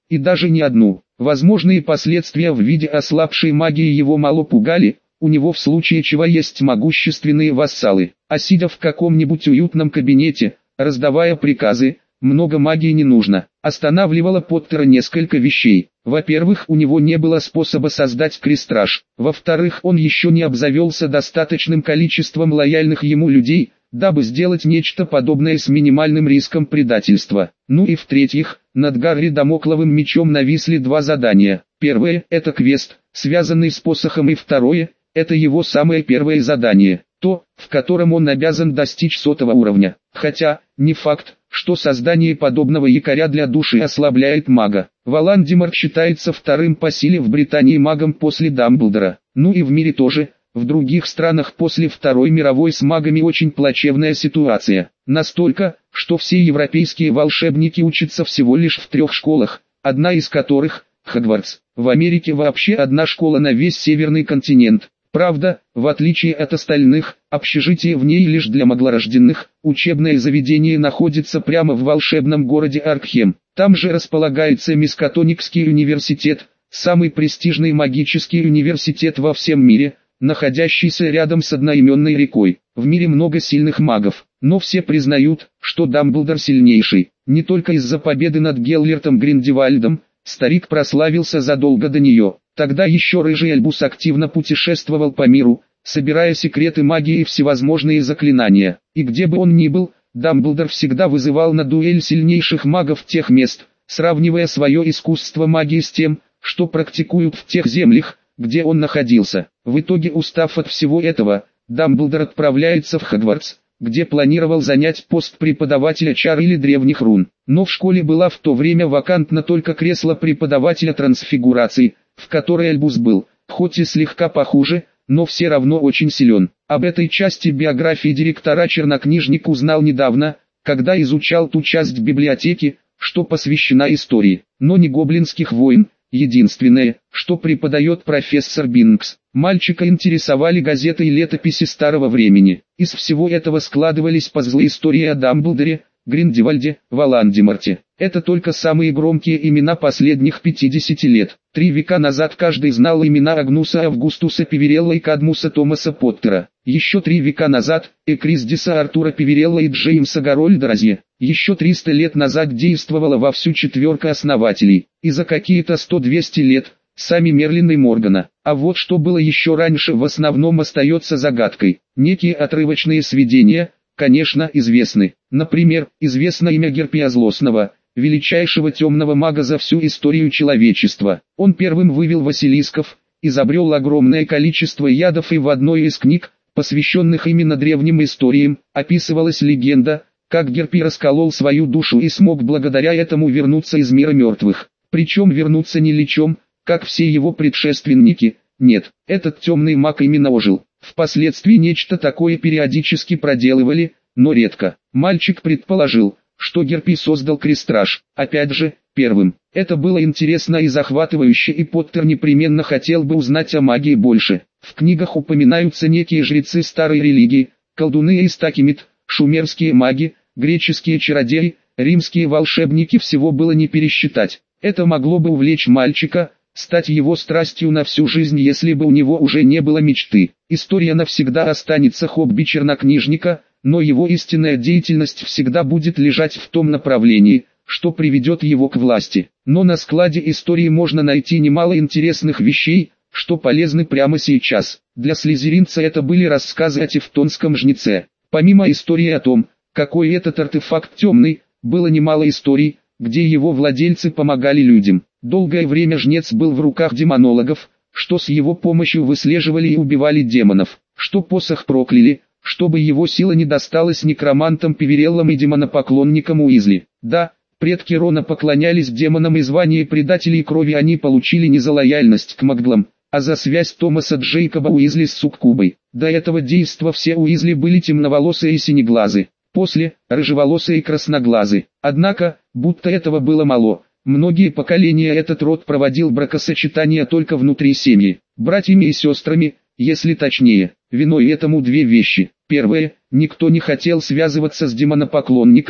и даже не одну. Возможные последствия в виде ослабшей магии его мало пугали, у него в случае чего есть могущественные вассалы, а сидя в каком-нибудь уютном кабинете, раздавая приказы, много магии не нужно. Останавливало Поттера несколько вещей. Во-первых, у него не было способа создать крестраж. Во-вторых, он еще не обзавелся достаточным количеством лояльных ему людей, дабы сделать нечто подобное с минимальным риском предательства. Ну и в-третьих, над Гарри дамокловым мечом нависли два задания. Первое – это квест, связанный с посохом, и второе – это его самое первое задание, то, в котором он обязан достичь сотого уровня. Хотя, не факт, что создание подобного якоря для души ослабляет мага. Волан-де-Морт считается вторым по силе в Британии магом после Дамблдора. Ну и в мире тоже. В других странах после Второй мировой с магами очень плачевная ситуация. Настолько, что все европейские волшебники учатся всего лишь в трех школах, одна из которых – Хогвартс. В Америке вообще одна школа на весь северный континент. Правда, в отличие от остальных, общежитие в ней лишь для маглорожденных, учебное заведение находится прямо в волшебном городе Аркхем. Там же располагается Мискатоникский университет, самый престижный магический университет во всем мире, находящийся рядом с одноименной рекой. В мире много сильных магов, но все признают, что Дамблдор сильнейший. Не только из-за победы над Геллертом Гриндевальдом, старик прославился задолго до нее. Тогда еще рыжий Альбус активно путешествовал по миру, собирая секреты магии и всевозможные заклинания. И где бы он ни был, Дамблдор всегда вызывал на дуэль сильнейших магов тех мест, сравнивая свое искусство магии с тем, что практикуют в тех землях, где он находился. В итоге, устав от всего этого, Дамблдор отправляется в Хогвартс, где планировал занять пост преподавателя чар или древних рун. Но в школе была в то время вакантно только кресло преподавателя трансфигурации, в которой Альбус был, хоть и слегка похуже, но все равно очень силен. Об этой части биографии директора чернокнижник узнал недавно, когда изучал ту часть библиотеки, что посвящена истории, но не гоблинских войн. Единственное, что преподает профессор Бинкс. Мальчика интересовали газеты и летописи старого времени. Из всего этого складывались пазлы истории о Дамблдоре, Гриндевальде, Волан-де-Морте. Это только самые громкие имена последних пятидесяти лет. Три века назад каждый знал имена Агнуса Августуса Пиверелла и Кадмуса Томаса Поттера. Еще три века назад – Экриздиса Артура Пиверелла и Джеймса Гарольда Розье. Еще триста лет назад действовала вовсю четверка основателей. И за какие-то сто-двести лет – сами Мерлин и Моргана. А вот что было еще раньше, в основном остается загадкой. Некие отрывочные сведения, конечно, известны. Например, известно имя Герпия Злостного, величайшего темного мага за всю историю человечества. Он первым вывел василисков, изобрел огромное количество ядов, и в одной из книг, посвященных именно древним историям, описывалась легенда, как Герпий расколол свою душу и смог благодаря этому вернуться из мира мертвых. Причем вернуться не лечом, как все его предшественники. Нет, этот темный маг именно ожил. Впоследствии нечто такое периодически проделывали, но редко. Мальчик предположил, что Герпий создал крестраж, опять же, первым. Это было интересно и захватывающе, и Поттер непременно хотел бы узнать о магии больше. В книгах упоминаются некие жрецы старой религии, колдуны и стакимит, шумерские маги, греческие чародеи, римские волшебники, всего было не пересчитать. Это могло бы увлечь мальчика, стать его страстью на всю жизнь, если бы у него уже не было мечты. История навсегда останется хобби чернокнижника, но его истинная деятельность всегда будет лежать в том направлении, что приведет его к власти. Но на складе истории можно найти немало интересных вещей, что полезны прямо сейчас. Для слизеринца это были рассказы о тевтонском жнеце. Помимо истории о том, какой этот артефакт темный, было немало историй, где его владельцы помогали людям. Долгое время жнец был в руках демонологов, что с его помощью выслеживали и убивали демонов, что посох прокляли, чтобы его сила не досталась некромантам Пивереллам и демонопоклонникам Уизли. Да, предки Рона поклонялись демонам, и звание предателей крови они получили не за лояльность к маглам, а за связь Томаса Джейкоба Уизли с суккубой. До этого действа все Уизли были темноволосые и синеглазы, после – рыжеволосые и красноглазы. Однако, будто этого было мало, многие поколения этот род проводил бракосочетание только внутри семьи, братьями и сестрами, если точнее. Виной этому две вещи. Первое, никто не хотел связываться с демонопоклонниками,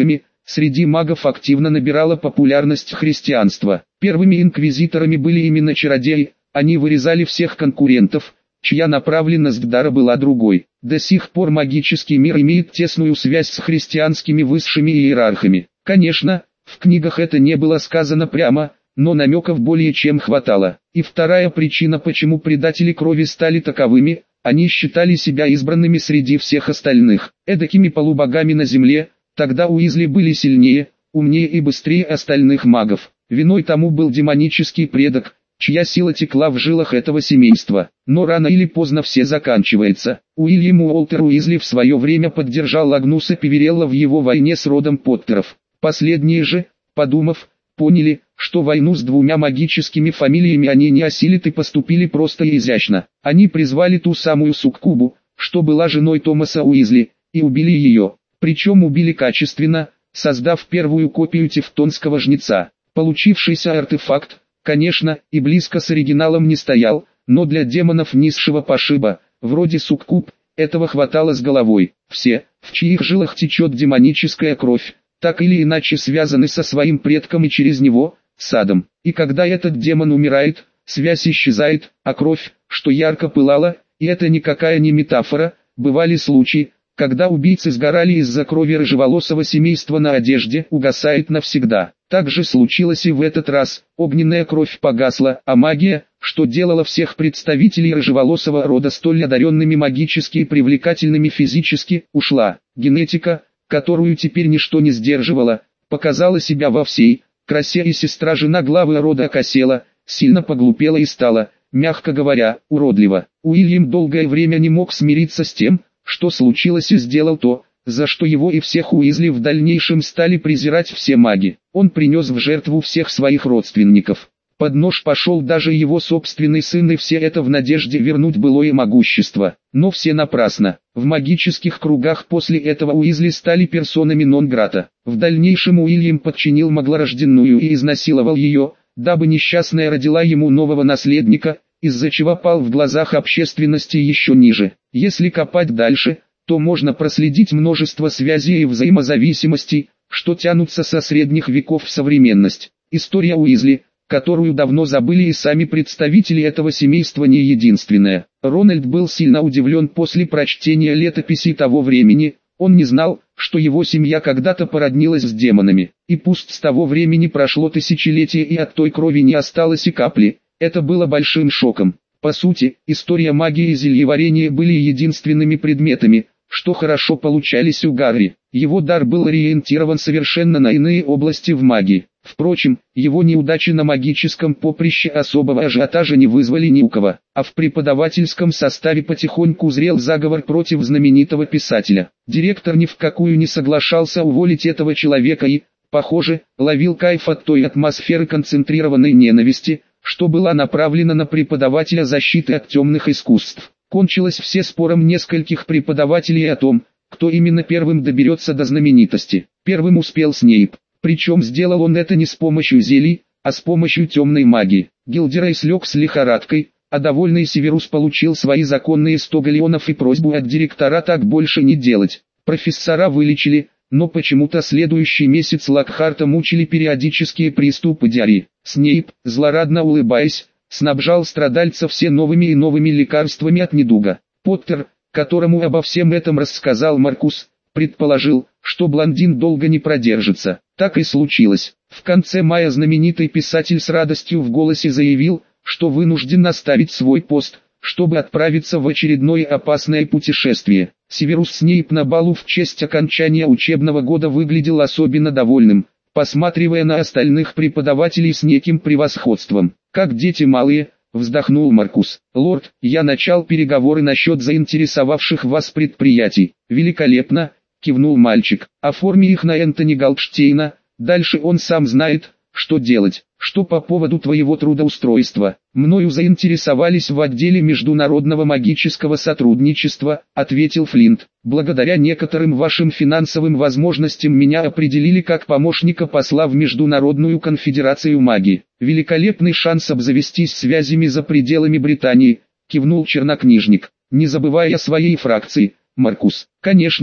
Среди магов активно набирало популярность христианство. Первыми инквизиторами были именно чародеи, они вырезали всех конкурентов, чья направленность дара была другой. До сих пор магический мир имеет тесную связь с христианскими высшими иерархами. Конечно, в книгах это не было сказано прямо, но намеков более чем хватало. И вторая причина, почему предатели крови стали таковыми, они считали себя избранными среди всех остальных, эдакими полубогами на земле. Тогда Уизли были сильнее, умнее и быстрее остальных магов. Виной тому был демонический предок, чья сила текла в жилах этого семейства. Но рано или поздно все заканчивается. Уильям Уолтер Уизли в свое время поддержал Агнуса Пиверелла в его войне с родом Поттеров. Последние же, подумав, поняли, что войну с двумя магическими фамилиями они не осилят и поступили просто и изящно. Они призвали ту самую суккубу, что была женой Томаса Уизли, и убили ее. Причем убили качественно, создав первую копию тевтонского жнеца. Получившийся артефакт, конечно, и близко с оригиналом не стоял, но для демонов низшего пошиба, вроде суккуб, этого хватало с головой. Все, в чьих жилах течет демоническая кровь, так или иначе связаны со своим предком и через него, с адом. И когда этот демон умирает, связь исчезает, а кровь, что ярко пылала, и это никакая не метафора, бывали случаи, когда убийцы сгорали из-за крови рыжеволосого семейства на одежде, угасает навсегда. Так же случилось и в этот раз, огненная кровь погасла, а магия, что делала всех представителей рыжеволосого рода столь одаренными магически и привлекательными физически, ушла. Генетика, которую теперь ничто не сдерживало, показала себя во всей красе, и сестра-жена главы рода окосела, сильно поглупела и стала, мягко говоря, уродлива. Уильям долгое время не мог смириться с тем, что случилось, и сделал то, за что его и всех Уизли в дальнейшем стали презирать все маги. Он принес в жертву всех своих родственников. Под нож пошел даже его собственный сын, и все это в надежде вернуть былое могущество. Но все напрасно. В магических кругах после этого Уизли стали персонами нон-грата. В дальнейшем Уильям подчинил маглорожденную и изнасиловал ее, дабы несчастная родила ему нового наследника, из-за чего пал в глазах общественности еще ниже. Если копать дальше, то можно проследить множество связей и взаимозависимостей, что тянутся со средних веков в современность. История Уизли, которую давно забыли и сами представители этого семейства, не единственная. Рональд был сильно удивлен после прочтения летописей того времени. Он не знал, что его семья когда-то породнилась с демонами. И пусть с того времени прошло тысячелетие и от той крови не осталось и капли, это было большим шоком. По сути, история магии и зельеварения были единственными предметами, что хорошо получались у Гарри. Его дар был ориентирован совершенно на иные области в магии. Впрочем, его неудачи на магическом поприще особого ажиотажа не вызвали ни у кого, а в преподавательском составе потихоньку зрел заговор против знаменитого писателя. Директор ни в какую не соглашался уволить этого человека и, похоже, ловил кайф от той атмосферы концентрированной ненависти, что была направлена на преподавателя защиты от темных искусств. Кончилось все спором нескольких преподавателей о том, кто именно первым доберется до знаменитости. Первым успел Снейп, причем сделал он это не с помощью зелий, а с помощью темной магии. Гилдерей слег с лихорадкой, а довольный Северус получил свои законные сто галлеонов и просьбу от директора так больше не делать. Профессора вылечили, но почему-то следующий месяц Локхарта мучили периодические приступы диареи. Снейп, злорадно улыбаясь, снабжал страдальца все новыми и новыми лекарствами от недуга. Поттер, которому обо всем этом рассказал Маркус, предположил, что блондин долго не продержится. Так и случилось. В конце мая знаменитый писатель с радостью в голосе заявил, что вынужден оставить свой пост, чтобы отправиться в очередное опасное путешествие. Северус Снейп на балу в честь окончания учебного года выглядел особенно довольным, посматривая на остальных преподавателей с неким превосходством. «Как дети малые», — вздохнул Маркус. «Лорд, я начал переговоры насчет заинтересовавших вас предприятий». «Великолепно», — кивнул мальчик. «Оформи их на Энтони Галдштейна, дальше он сам знает, что делать». «Что по поводу твоего трудоустройства? Мною заинтересовались в отделе международного магического сотрудничества», — ответил Флинт. «Благодаря некоторым вашим финансовым возможностям меня определили как помощника посла в Международную конфедерацию магии. Великолепный шанс обзавестись связями за пределами Британии», — кивнул чернокнижник. «Не забывай о своей фракции, Маркус». «Конечно», —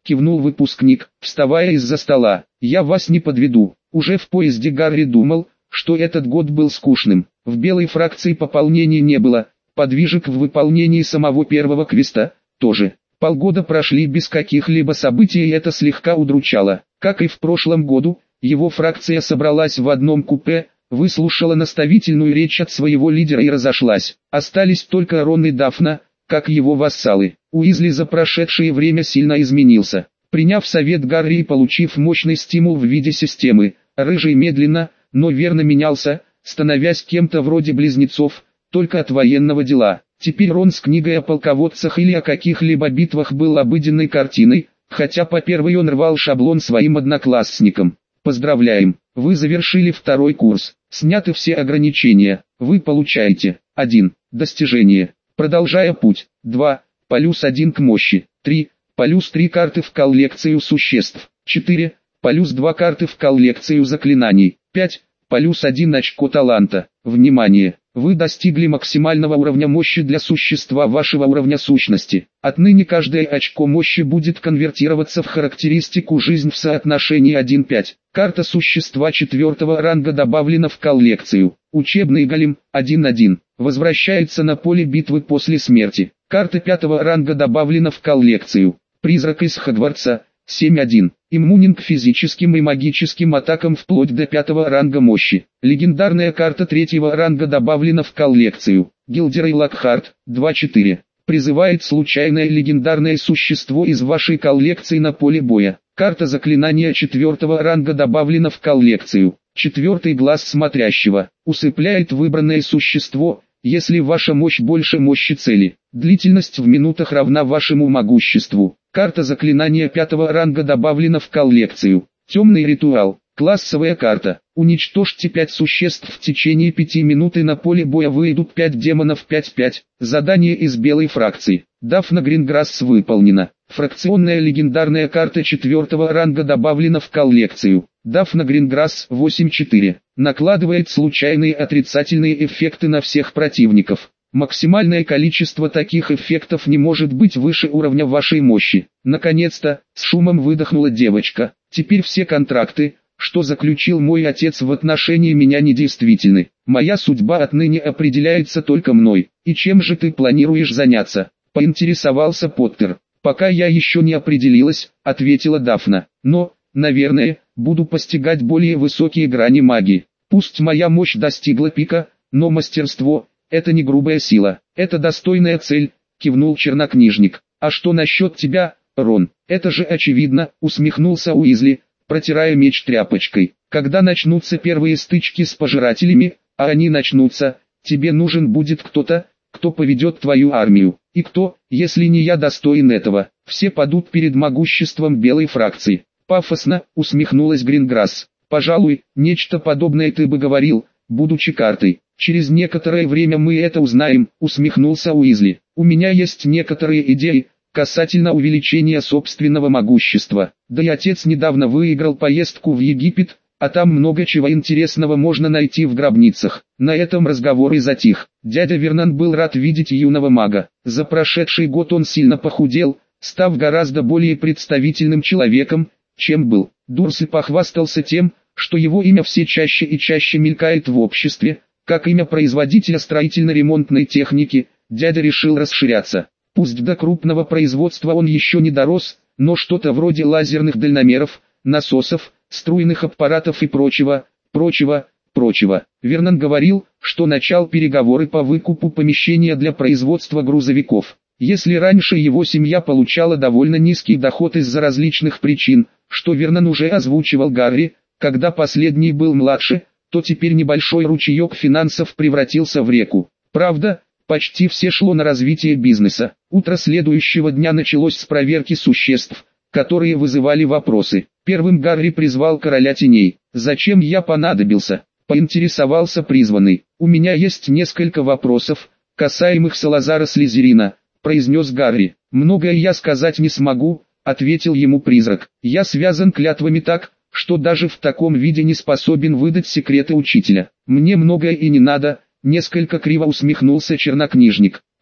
кивнул выпускник, вставая из-за стола. Я вас не подведу. Уже в поезде Гарри думал, что этот год был скучным. В белой фракции пополнений не было, подвижек в выполнении самого первого квеста тоже. Полгода прошли без каких-либо событий, и это слегка удручало. Как и в прошлом году, его фракция собралась в одном купе, выслушала наставительную речь от своего лидера и разошлась. Остались только Рон и Дафна, как его вассалы. Уизли за прошедшее время сильно изменился. Приняв совет Гарри и получив мощный стимул в виде системы, Рыжий медленно, но верно менялся, становясь кем-то вроде близнецов, только от военного дела. Теперь Рон с книгой о полководцах или о каких-либо битвах был обыденной картиной, хотя по первой он рвал шаблон своим одноклассникам. Поздравляем, вы завершили второй курс, сняты все ограничения, вы получаете один. Достижение. Продолжая путь. два. Плюс один к мощи. три. Плюс три карты в коллекцию существ. четыре. Плюс два карты в коллекцию заклинаний. пять. Плюс один очко таланта. Внимание! Вы достигли максимального уровня мощи для существа вашего уровня сущности. Отныне каждое очко мощи будет конвертироваться в характеристику жизнь в соотношении один к пяти. Карта существа четвертого ранга добавлена в коллекцию. Учебный голем один один. Возвращается на поле битвы после смерти. Карта пятого ранга добавлена в коллекцию. Призрак из Хогвартса семь один. Иммунен к физическим и магическим атакам вплоть до пятого ранга мощи. Легендарная карта третьего ранга добавлена в коллекцию. Гилдерей Локхарт два четыре. Призывает случайное легендарное существо из вашей коллекции на поле боя. Карта заклинания четвертого ранга добавлена в коллекцию. Четвертый глаз смотрящего. Усыпляет выбранное существо, если ваша мощь больше мощи цели. Длительность в минутах равна вашему могуществу. Карта заклинания пятого ранга добавлена в коллекцию. Темный ритуал. Классовая карта. Уничтожьте пять существ в течение пяти минут, и на поле боя выйдут пять демонов пять пять. Задание из белой фракции. Дафна Гринграсс выполнено. Фракционная легендарная карта четвертого ранга добавлена в коллекцию. Дафна Гринграсс восемь четыре. Накладывает случайные отрицательные эффекты на всех противников. Максимальное количество таких эффектов не может быть выше уровня вашей мощи. Наконец-то, с шумом выдохнула девочка. Теперь все контракты, что заключил мой отец в отношении меня, недействительны. Моя судьба отныне определяется только мной. И чем же ты планируешь заняться? Поинтересовался Поттер. Пока я еще не определилась, ответила Дафна. Но, наверное, буду постигать более высокие грани магии. Пусть моя мощь достигла пика, но мастерство — это не грубая сила, это достойная цель, кивнул чернокнижник. А что насчет тебя, Рон? Это же очевидно, усмехнулся Уизли, протирая меч тряпочкой. Когда начнутся первые стычки с пожирателями, а они начнутся, тебе нужен будет кто-то, кто поведет твою армию. И кто, если не я, достоин этого? Все падут перед могуществом белой фракции. Пафосно, усмехнулась Гринграсс. Пожалуй, нечто подобное ты бы говорил, будучи картой. Через некоторое время мы это узнаем, усмехнулся Уизли. У меня есть некоторые идеи касательно увеличения собственного могущества. Да и отец недавно выиграл поездку в Египет, а там много чего интересного можно найти в гробницах. На этом разговор и затих. Дядя Вернон был рад видеть юного мага. За прошедший год он сильно похудел, став гораздо более представительным человеком, чем был. Дурсли похвастался тем, что его имя все чаще и чаще мелькает в обществе, как имя производителя строительно-ремонтной техники. Дядя решил расширяться. Пусть до крупного производства он еще не дорос, но что-то вроде лазерных дальномеров, насосов, струйных аппаратов и прочего, прочего, прочего. Вернон говорил, что начал переговоры по выкупу помещения для производства грузовиков. Если раньше его семья получала довольно низкий доход из-за различных причин, что Вернон уже озвучивал Гарри, когда последний был младше, то теперь небольшой ручеек финансов превратился в реку. Правда, почти все шло на развитие бизнеса. Утро следующего дня началось с проверки существ, которые вызывали вопросы. Первым Гарри призвал короля теней. «Зачем я понадобился?» — поинтересовался призванный. «У меня есть несколько вопросов, касаемых Салазара Слизерина», — произнес Гарри. «Многое я сказать не смогу», — ответил ему призрак. «Я связан клятвами так, что даже в таком виде не способен выдать секреты учителя. Мне многое и не надо», — несколько криво усмехнулся чернокнижник.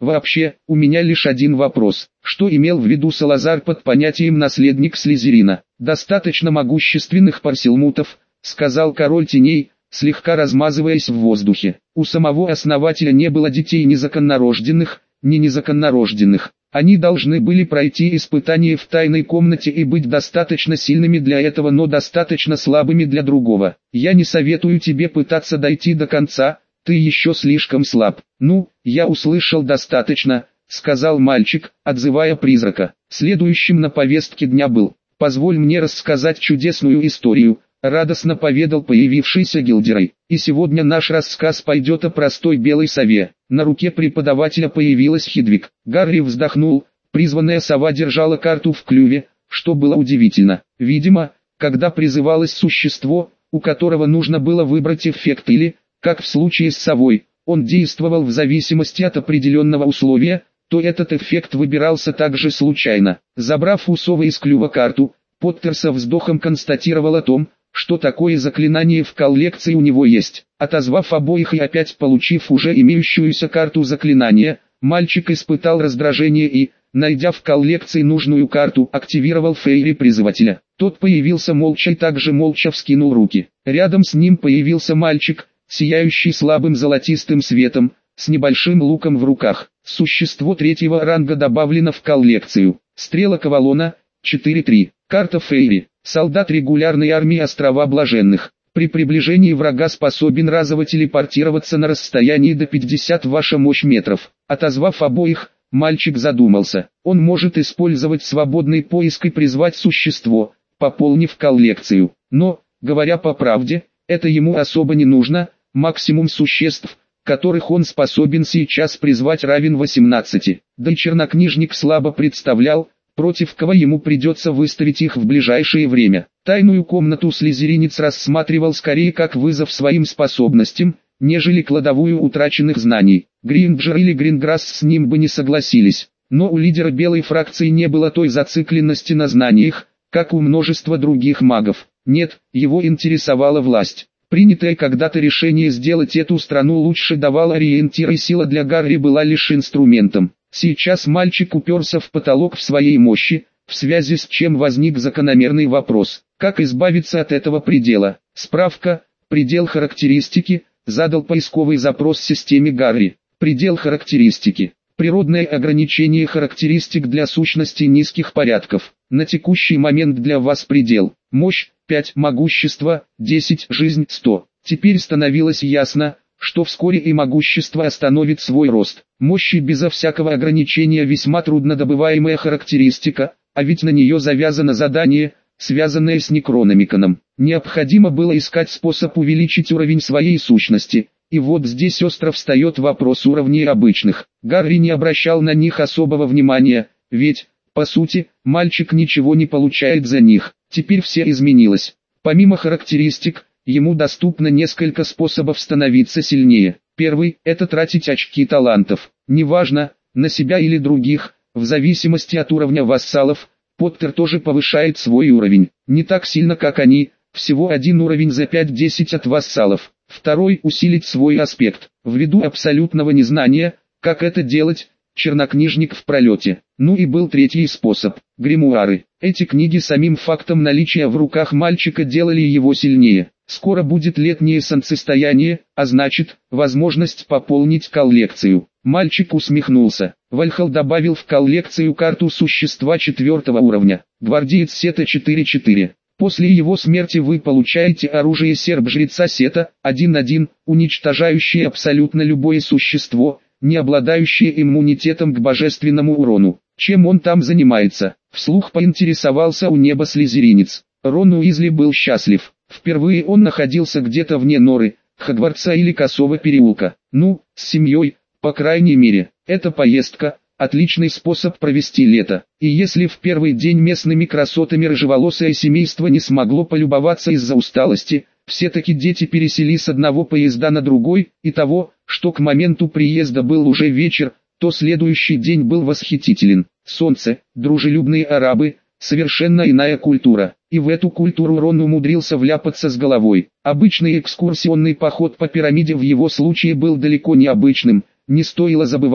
Вообще, у меня лишь один вопрос. Что имел в виду Салазар под понятием «наследник Слизерина»? Достаточно могущественных парсилмутов, сказал король теней, слегка размазываясь в воздухе. У самого основателя не было детей незаконнорожденных, ни незаконнорожденных. Они должны были пройти испытание в тайной комнате и быть достаточно сильными для этого, но достаточно слабыми для другого. Я не советую тебе пытаться дойти до конца, ты еще слишком слаб. Ну, я услышал достаточно, сказал мальчик, отзывая призрака. Следующим на повестке дня был: позволь мне рассказать чудесную историю, радостно поведал появившийся Гилдерой. И сегодня наш рассказ пойдет о простой белой сове. На руке преподавателя появилась Хедвиг. Гарри вздохнул, призванная сова держала карту в клюве, что было удивительно. Видимо, когда призывалось существо, у которого нужно было выбрать эффект или, как в случае с совой, он действовал в зависимости от определенного условия, то этот эффект выбирался также случайно. Забрав у совы из клюва карту, Поттер со вздохом констатировал о том, что такое заклинание в коллекции у него есть. Отозвав обоих и опять получив уже имеющуюся карту заклинания, мальчик испытал раздражение и, найдя в коллекции нужную карту, активировал Фейри-призывателя. Тот появился молча и также молча вскинул руки. Рядом с ним появился мальчик, сияющий слабым золотистым светом, с небольшим луком в руках. Существо третьего ранга добавлено в коллекцию. Стрела Кавалона, четыре три. Карта Фейри. Солдат регулярной армии Острова Блаженных. При приближении врага способен разово телепортироваться на расстоянии до пятидесяти ваша мощь метров. Отозвав обоих, мальчик задумался. Он может использовать свободный поиск и призвать существо, пополнив коллекцию. Но, говоря по правде, это ему особо не нужно. Максимум существ, которых он способен сейчас призвать, равен восемнадцати. Да и чернокнижник слабо представлял, против кого ему придется выставить их в ближайшее время. Тайную комнату слизеринец рассматривал скорее как вызов своим способностям, нежели кладовую утраченных знаний. Гринджер или Гринграсс с ним бы не согласились, но у лидера белой фракции не было той зацикленности на знаниях, как у множества других магов. Нет, его интересовала власть. Принятое когда-то решение сделать эту страну лучше давало ориентир, и сила для Гарри была лишь инструментом. Сейчас мальчик уперся в потолок в своей мощи, в связи с чем возник закономерный вопрос: как избавиться от этого предела? Справка: предел характеристики, задал поисковый запрос системе Гарри. Предел характеристики. Природное ограничение характеристик для сущностей низких порядков. На текущий момент для вас предел: мощь пять, могущество десять, жизнь сто. Теперь становилось ясно, что вскоре и могущество остановит свой рост. Мощи безо всякого ограничения весьма труднодобываемая характеристика, а ведь на нее завязано задание, связанное с Некрономиконом. Необходимо было искать способ увеличить уровень своей сущности, и вот здесь остро встает вопрос уровней обычных. Гарри не обращал на них особого внимания, ведь, по сути, мальчик ничего не получает за них. Теперь все изменилось. Помимо характеристик, ему доступно несколько способов становиться сильнее. Первый – это тратить очки талантов. Неважно, на себя или других, в зависимости от уровня вассалов, Поттер тоже повышает свой уровень. Не так сильно как они, всего один уровень за пять-десять от вассалов. Второй – усилить свой аспект. Ввиду абсолютного незнания, как это делать, чернокнижник в пролете. Ну и был третий способ – гримуары. Эти книги самим фактом наличия в руках мальчика делали его сильнее. Скоро будет летнее солнцестояние, а значит, возможность пополнить коллекцию. Мальчик усмехнулся. Вальхал добавил в коллекцию карту существа четвертого уровня. Гвардеец Сета четыре четыре. После его смерти вы получаете оружие серб-жреца Сета, один один, уничтожающее абсолютно любое существо, не обладающее иммунитетом к божественному урону. Чем он там занимается? Вслух поинтересовался у неба слизеринец. Рон Уизли был счастлив. Впервые он находился где-то вне норы, Хогвартса или Косого переулка. Ну, с семьей, по крайней мере. Эта поездка – отличный способ провести лето. И если в первый день местными красотами рыжеволосое семейство не смогло полюбоваться из-за усталости, все-таки дети пересели с одного поезда на другой, и того, что к моменту приезда был уже вечер, то следующий день был восхитителен. Солнце, дружелюбные арабы, совершенно иная культура. И в эту культуру Рон умудрился вляпаться с головой. Обычный экскурсионный поход по пирамиде в его случае был далеко не обычным. Не стоило забывать,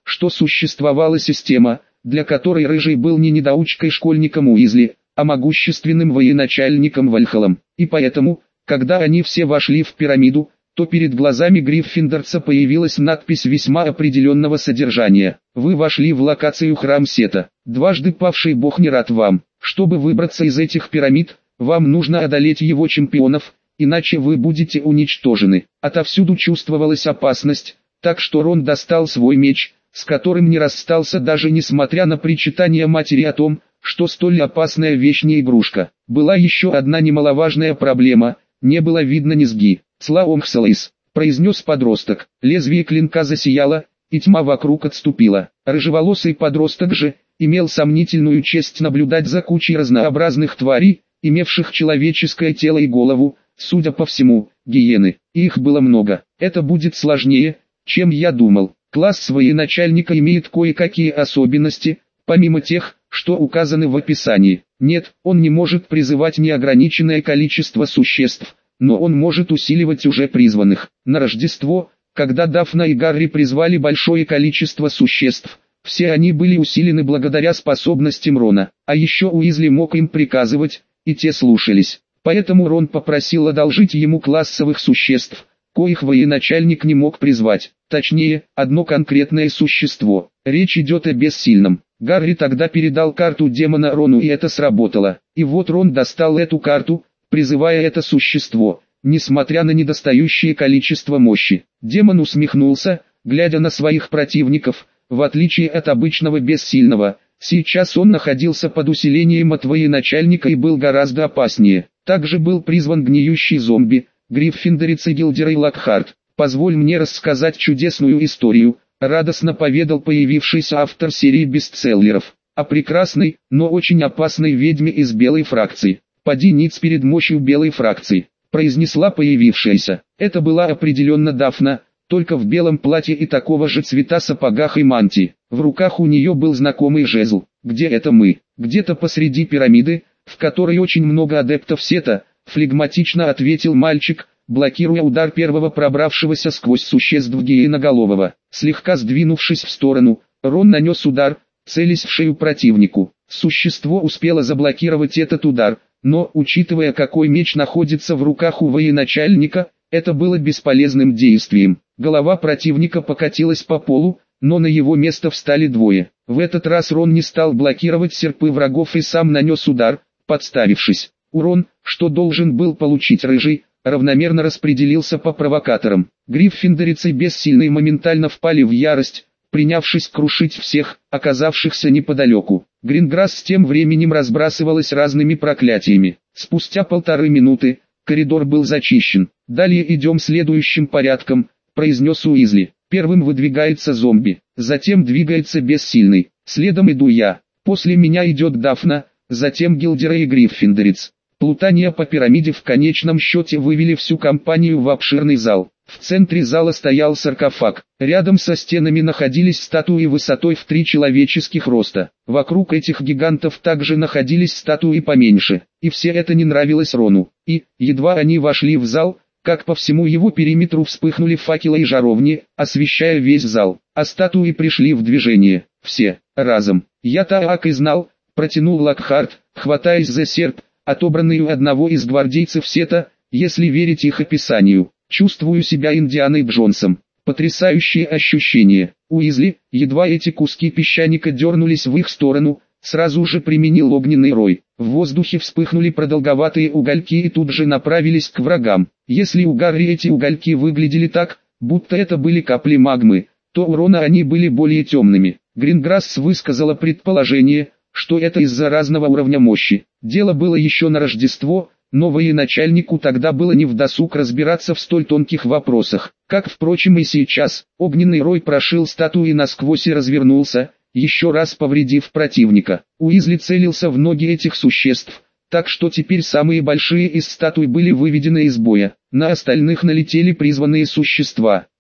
что существовала система, для которой Рыжий был не недоучкой-школьником Уизли, а могущественным военачальником Вальхалом. И поэтому, когда они все вошли в пирамиду, то перед глазами Гриффиндорца появилась надпись весьма определенного содержания. Вы вошли в локацию Храм Сета. Дважды павший бог не рад вам. Чтобы выбраться из этих пирамид, вам нужно одолеть его чемпионов, иначе вы будете уничтожены. Отовсюду чувствовалась опасность, так что Рон достал свой меч, с которым не расстался даже несмотря на причитания матери о том, что столь опасная вещь не игрушка. Была еще одна немаловажная проблема, не было видно низги. «Слаомхсалайс», произнес подросток, лезвие клинка засияло, и тьма вокруг отступила. Рыжеволосый подросток же имел сомнительную честь наблюдать за кучей разнообразных тварей, имевших человеческое тело и голову, судя по всему, гиены. Их было много. Это будет сложнее, чем я думал. Класс военачальника имеет кое-какие особенности, помимо тех, что указаны в описании. Нет, он не может призывать неограниченное количество существ, но он может усиливать уже призванных. На Рождество, когда Дафна и Гарри призвали большое количество существ, все они были усилены благодаря способностям Рона, а еще Уизли мог им приказывать, и те слушались. Поэтому Рон попросил одолжить ему классовых существ, коих военачальник не мог призвать, точнее, одно конкретное существо. Речь идет о бессильном. Гарри тогда передал карту демона Рону, и это сработало. И вот Рон достал эту карту, призывая это существо, несмотря на недостающее количество мощи. Демон усмехнулся, глядя на своих противников. В отличие от обычного бессильного, сейчас он находился под усилением от военачальника и был гораздо опаснее. Также был призван гниющий зомби, Гриффиндорец и Гилдерей Локхарт. «Позволь мне рассказать чудесную историю», — радостно поведал появившийся автор серии бестселлеров, о прекрасной, но очень опасной ведьме из белой фракции. «Поди ниц перед мощью белой фракции», — произнесла появившаяся. Это была определенно Дафна, только в белом платье и такого же цвета сапогах и мантии. В руках у нее был знакомый жезл. «Где это мы?» «Где-то посреди пирамиды, в которой очень много адептов Сета», — флегматично ответил мальчик, блокируя удар первого пробравшегося сквозь существ гиеноголового. Слегка сдвинувшись в сторону, Рон нанес удар, целясь в шею противнику. Существо успело заблокировать этот удар, но, учитывая, какой меч находится в руках у военачальника, это было бесполезным действием. Голова противника покатилась по полу, но на его место встали двое. В этот раз Рон не стал блокировать серпы врагов и сам нанес удар, подставившись. Урон, что должен был получить Рыжий, равномерно распределился по провокаторам. Гриффиндорцы бессильные моментально впали в ярость, принявшись крушить всех, оказавшихся неподалеку. Гринграсс тем временем разбрасывалась разными проклятиями. Спустя полторы минуты, коридор был зачищен. «Далее идем следующим порядком», — произнес Уизли. «Первым выдвигается зомби, затем двигается бессильный, следом иду я, после меня идет Дафна, затем Гилдерей и Гриффиндорец». Плутания по пирамиде в конечном счете вывели всю компанию в обширный зал. В центре зала стоял саркофаг. Рядом со стенами находились статуи высотой в три человеческих роста. Вокруг этих гигантов также находились статуи поменьше. И все это не нравилось Рону. И, едва они вошли в зал, как по всему его периметру вспыхнули факелы и жаровни, освещая весь зал. А статуи пришли в движение. Все, разом. «Я так и знал», — протянул Локхарт, хватаясь за серп, отобранный у одного из гвардейцев Сета, если верить их описанию. «Чувствую себя Индианой Джонсом. Потрясающее ощущение». Уизли, едва эти куски песчаника дернулись в их сторону, сразу же применил огненный рой. В воздухе вспыхнули продолговатые угольки и тут же направились к врагам. Если у Гарри эти угольки выглядели так, будто это были капли магмы, то у Рона они были более темными. Гринграсс высказала предположение, что это из-за разного уровня мощи. Дело было еще на Рождество, но военачальнику тогда было не вдосуг разбираться в столь тонких вопросах. Как, впрочем, и сейчас, огненный рой прошил статуи насквозь и развернулся, еще раз повредив противника. Уизли целился в ноги этих существ, так что теперь самые большие из статуй были выведены из боя. На остальных налетели призванные существа.